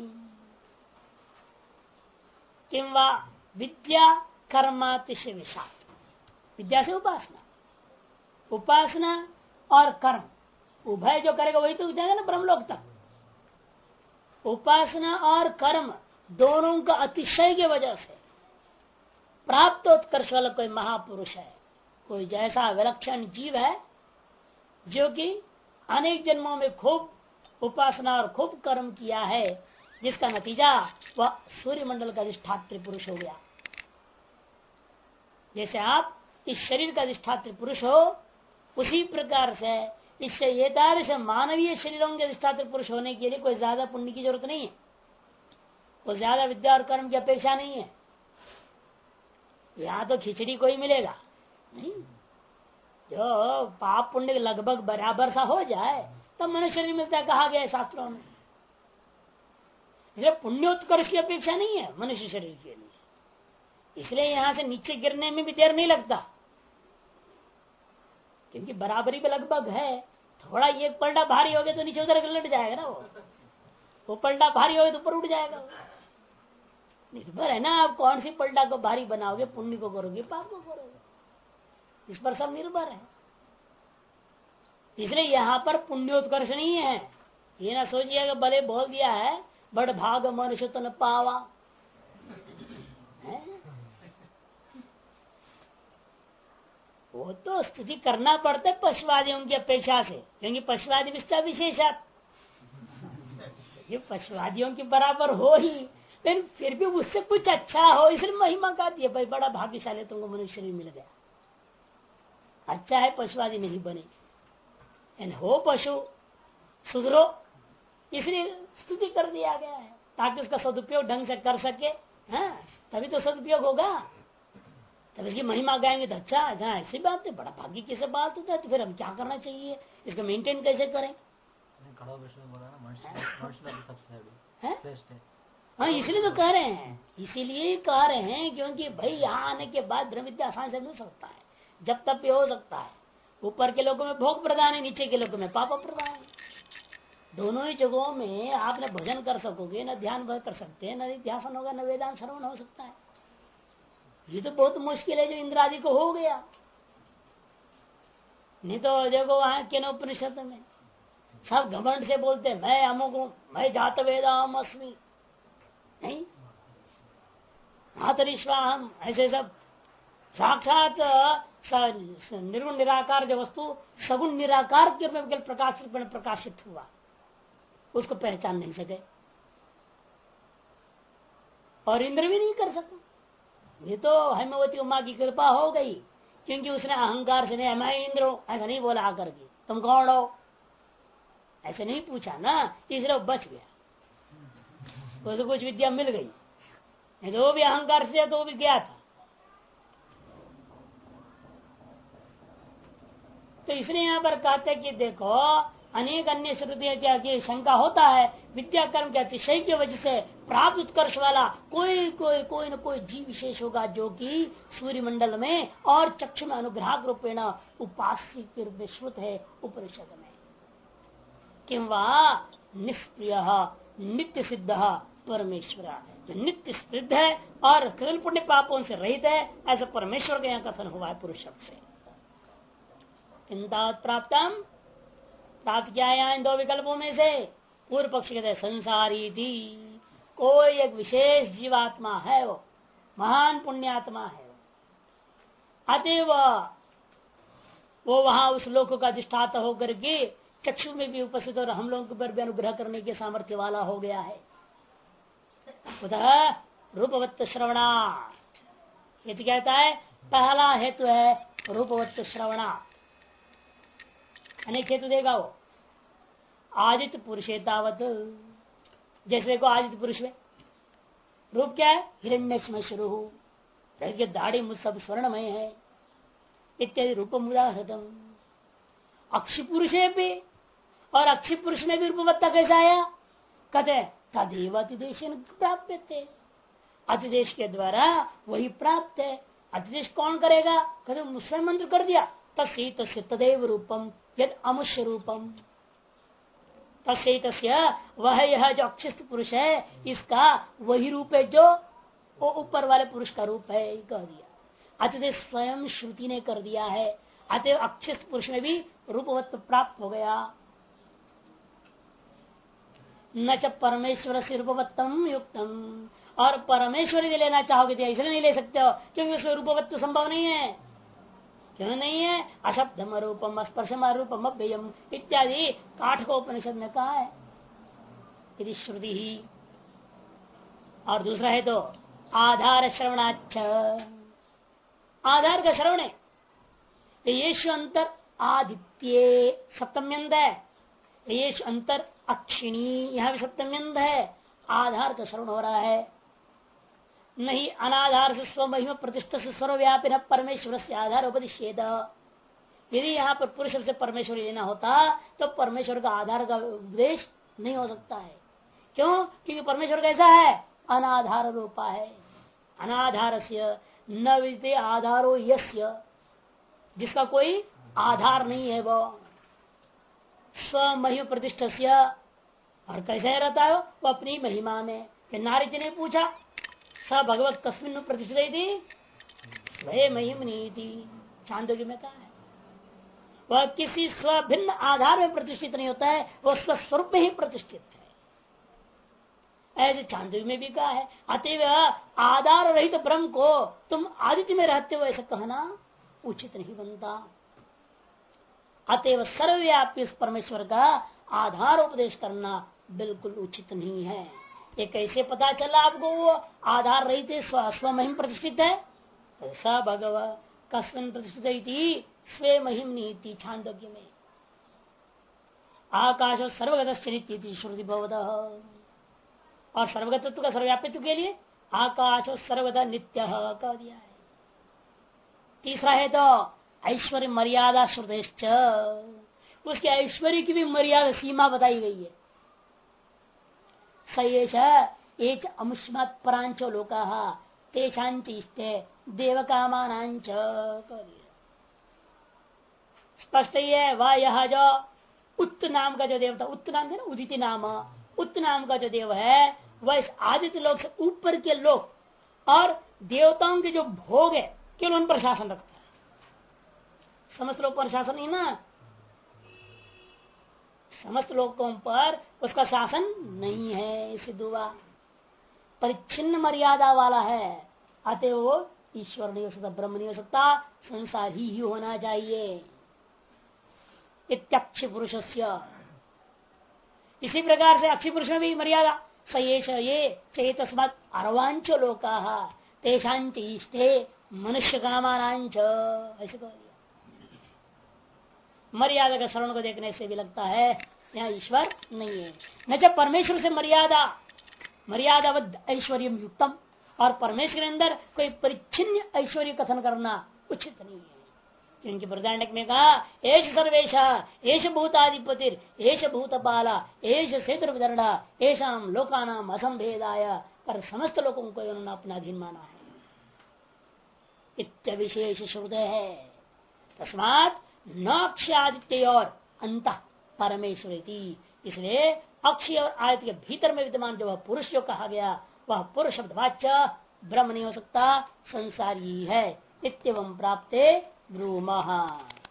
किं वा विद्या कर्मातिशय वशात, विद्या से उपासना, उपासना और कर्म उभय जो करेगा वही तो जाएगा ना ब्रह्मलोक तक। उपासना और कर्म दोनों का अतिशय की वजह से प्राप्त उत्कर्ष वाला कोई महापुरुष है, कोई जैसा विलक्षण जीव है जो कि अनेक जन्मों में खूब उपासना और खूब कर्म किया है, जिसका नतीजा वह सूर्य मंडल का अधिष्ठात्री पुरुष हो गया। जैसे आप इस शरीर का अधिष्ठात्री पुरुष हो, उसी प्रकार से इससे एतादृश मानवीय शरीरों के अधिष्ठात्री पुरुष होने के लिए कोई ज्यादा पुण्य की जरूरत नहीं है, कोई ज्यादा विद्या और कर्म की अपेक्षा नहीं है। यहाँ तो खिचड़ी कोई मिलेगा नहीं, जो पाप पुण्य लगभग बराबर सा हो जाए तब मनुष्य शरीर मिलता है, कहा गया है शास्त्रों में। इसलिए पुण्योत्कर्ष की अपेक्षा नहीं है मनुष्य शरीर के लिए, इसलिए यहां से नीचे गिरने में भी देर नहीं लगता, क्योंकि बराबरी पे लगभग है। थोड़ा ये पलटा भारी हो गया तो नीचे उधर लट जाएगा ना, वो पलटा भारी हो गया तो ऊपर उठ जाएगा। निर्भर है ना आप कौन सी पलटा को भारी बनाओगे, पुण्य को करोगे पाप को करोगे, इस पर सब निर्भर है। इसलिए यहाँ पर पुण्योत्कर्ष नहीं है। ये ना सोचिएगा भले बोल दिया है बड़ भाग मनुष्य तो न पावा है? वो तो स्तुति करना पड़ता है पशुवादियों की अपेक्षा से, क्योंकि पशुवादी विष्टा विशेषात ये पशुवादियों के बराबर हो ही, लेकिन फिर भी उससे कुछ अच्छा हो, इसलिए महिमा का दिया भाई बड़ा भाग्यशाली तुमको मनुष्य शरीर मिल गया। अच्छा है पशुवादी नहीं बने, हो पशु सुधरो, इसलिए स्तुति कर दिया गया है ताकि उसका सदुपयोग ढंग से कर सके। हाँ, तभी तो सदुपयोग होगा, तब इसकी महिमा गाएंगे तो अच्छा है। ऐसी बात है, बड़ा भाग्य की से बात होता है, तो फिर हम क्या करना चाहिए, इसको मेंटेन कैसे करें। हाँ, इसलिए तो कह रहे हैं, इसीलिए कह रहे हैं क्योंकि भाई यहाँ आने के बाद ब्रह्म विद्या आसान से मिल सकता है, जब तक भी हो सकता है। ऊपर के लोगों में भोग प्रदान है, नीचे के लोगों में पाप प्रदान है। दोनों ही जगहों में आप न भजन कर सकोगे, न ध्यान कर सकते हैं, न ध्यान होगा, न वेदांत श्रवण हो सकता है। ये तो बहुत मुश्किल है जो इंद्र आदि को हो गया। नहीं तो देखो वहां के न उपनिषद में सब घमंड से बोलते हैं मैं अमुक हूं, मैं जात वेदाम अस्मि, नहीं मातरीश्वाहम, ऐसे सब साक्षात निर्गुण निराकार जो वस्तु सगुण निराकार के रूप में प्रकाशित हुआ, उसको पहचान नहीं सके और इंद्र भी नहीं कर सका। ये तो हेमवती उमा की कृपा हो गई, क्योंकि उसने अहंकार से नहीं मैं इंद्र हूं ऐसा नहीं बोला आकर के तुम कौन हो ऐसे नहीं पूछा ना, इसलिए बच गया, उसको कुछ विद्या मिल गई। नहीं तो वो भी अहंकार से तो वो भी गया था। तो इसलिए यहाँ पर कहते कि देखो अनेक अन्य श्रुतियां क्या की शंका होता है विद्या कर्म के अतिशय की वजह से प्राप्त उत्कर्ष वाला कोई न कोई जीव विशेष होगा जो कि सूर्य मंडल में और चक्षु में अनुग्रह रूपेण उपास्य के रूप में श्रुत है उपनिषद में। किंवा निष्प्रिय नित्य सिद्ध परमेश्वर जो नित्य सिद्ध है और कृल पुण्य पापों से रहित है, ऐसा परमेश्वर का यहाँ कथन हुआ है पुरुष शब्द से। प्राप्त किया है यहाँ इन दो विकल्पों में से। पूर्व पक्ष कहते हैं संसारी थी, कोई एक विशेष जीवात्मा है, वो महान पुण्यात्मा है, अतएव वो वहां उस लोक का अधिष्ठाता होकर के चक्षु में भी उपस्थित और हम लोगों पर भी अनुग्रह करने के सामर्थ्य वाला हो गया है। रूपवत्त श्रवणार्थ हेतु कहता है, पहला हेतु है रूपवत्त श्रवणार्थ। अनेक हेतु देगा वो। आदित्य पुरुषे तावत, जैसे को आदित्य पुरुष में रूप क्या है, हिरण्य शुरू दाढ़ी मुझ सब स्वर्णमय है इत्यादि रूपम उदाहृतम। अक्षि पुरुषे भी, और अक्षि पुरुष में भी रूपवत्ता कैसा आया, कहते तदेव अतिदेश प्राप्त थे, अतिदेश के द्वारा वही प्राप्त है। अतिदेश कौन करेगा, कहते मुस्लिम मंत्र कर दिया, तस्य तस्य तदेव रूपम यद अमुष्य रूपम, तस्य तस्य वह यह जो अक्षिस्त पुरुष है इसका वही रूप है जो वो ऊपर वाले पुरुष का रूप है, कह दिया। अतिदेश स्वयं श्रुति ने कर दिया है, अतएव अक्षिस्त पुरुष में भी रूपवत्त प्राप्त हो गया। न च परमेश्वर से रूपवत्तम युक्तम, और परमेश्वर यदि लेना चाहोगे तो इसलिए नहीं ले सकते हो क्योंकि उसमें रूपवत्त संभव नहीं है। क्यों नहीं है, अशब्दम रूपम स्पर्शम रूपम अव्ययम इत्यादि काठ को उपनिषद में कहा है यदि श्रुति ही। और दूसरा है तो आधार श्रवणाच्छ, आधार का श्रवण है। येषु अंतर आदित्य सप्तम्यंत है, येषु अंतर अक्षिणी यह भी सप्तम्यंत है, आधार का श्रवण हो रहा है। नहीं अनाधार से स्व महिमा प्रतिष्ठा से सर्वव्यापी न परमेश्वर से आधार उपदिश्येद। यदि यहाँ पर पुरुष से परमेश्वर लेना होता तो परमेश्वर का आधार का उपदेश नहीं हो सकता है। क्यों, क्योंकि परमेश्वर कैसा है, अनाधार रूपा है। अनाधार से न विद्य आधारो यस्य, जिसका कोई आधार नहीं है वो स्व महिमा प्रतिष्ठा से, और कैसे रहता है वो अपनी महिमा में। नारी जी ने पूछा स भगवत कस्मिन प्रतिष्ठित थी, वह महिमनी थी, छांदोग्य में कहा है। वह किसी स्वभिन्न आधार में प्रतिष्ठित नहीं होता है, वह स्वस्वरूप में ही प्रतिष्ठित है, ऐसे छांदोग्य में भी कहा है। अतएव आधार रहित तो ब्रह्म को तुम आदित्य में रहते हो ऐसा कहना उचित नहीं बनता। अतएव सर्वव्यापी इस परमेश्वर का आधार उपदेश करना बिल्कुल उचित नहीं है। ये कैसे पता चला आपको वो आधार रहित स्व महिम प्रतिष्ठित है, स भगव कस्मिन प्रतिष्ठित स्वे महिम नीति छांदोग्य में। आकाश सर्वगत नित्य श्रुति भवद, और सर्वगतत्व का सर्वव्यापित्व के लिए आकाश सर्वगत नित्य कह दिया है। तीसरा है तो ऐश्वर्य मर्यादा श्रुतेश्च, उसके ऐश्वर्य की भी मर्यादा सीमा बताई गई है। सयेष अमुष्मात् परांचो लोका तेषांच इष्टे देव कामानांच, स्पष्ट ही है। वह यह जो उत्त नाम का जो देवता, उत्त नाम है ना, उदिति नाम, उत्त नाम का जो देव है वह इस आदित्य लोक से ऊपर के लोक और देवताओं के जो भोग है केवल उन पर शासन रखता है। समस्त लोक पर शासन नहीं ना, समस्त लोकों पर उसका शासन नहीं है, इसे दुआ परिच्छिन्न मर्यादा वाला है। अतः वो ईश्वर नहीं हो सकता, ब्रह्म नहीं हो सकता, संसार ही होना चाहिए। इत्यक्षि पुरुष। इसी प्रकार से अक्षि पुरुष में भी मर्यादा सयेश ये चेतस्मात् अर्वांच लोका तेषांच इष्टे मनुष्य कामानांच, ऐसे कह दिया। मर्यादा के शरण को देखने से भी लगता है यहाँ ईश्वर नहीं है। न जब परमेश्वर से मर्यादावद्ध ऐश्वर्य युक्तम, और परमेश्वर के अंदर कोई परिच्छिन्न ऐश्वर्य कथन करना उचित नहीं है। क्योंकि बृहदारण्यक में कहा एष सर्वेशा एष भूताधिपतिर एष भूतपाला एष क्षेत्र विदरणा एषाम लोकानाम असंभेदाय, पर समस्त लोगों को उन्होंने अपना अधीन माना है। इत्य विशेष श्रुत है। तस्मात् न अक्षयादित्य और अंत परमेश्वर, इसलिए अक्षय और आदित्य के भीतर में विद्यमान जो वह पुरुष जो कहा गया वह पुरुष शब्दवाच्य ब्रह्म नहीं हो सकता, संसार ही है। इत्यवं प्राप्ते ब्रूमः।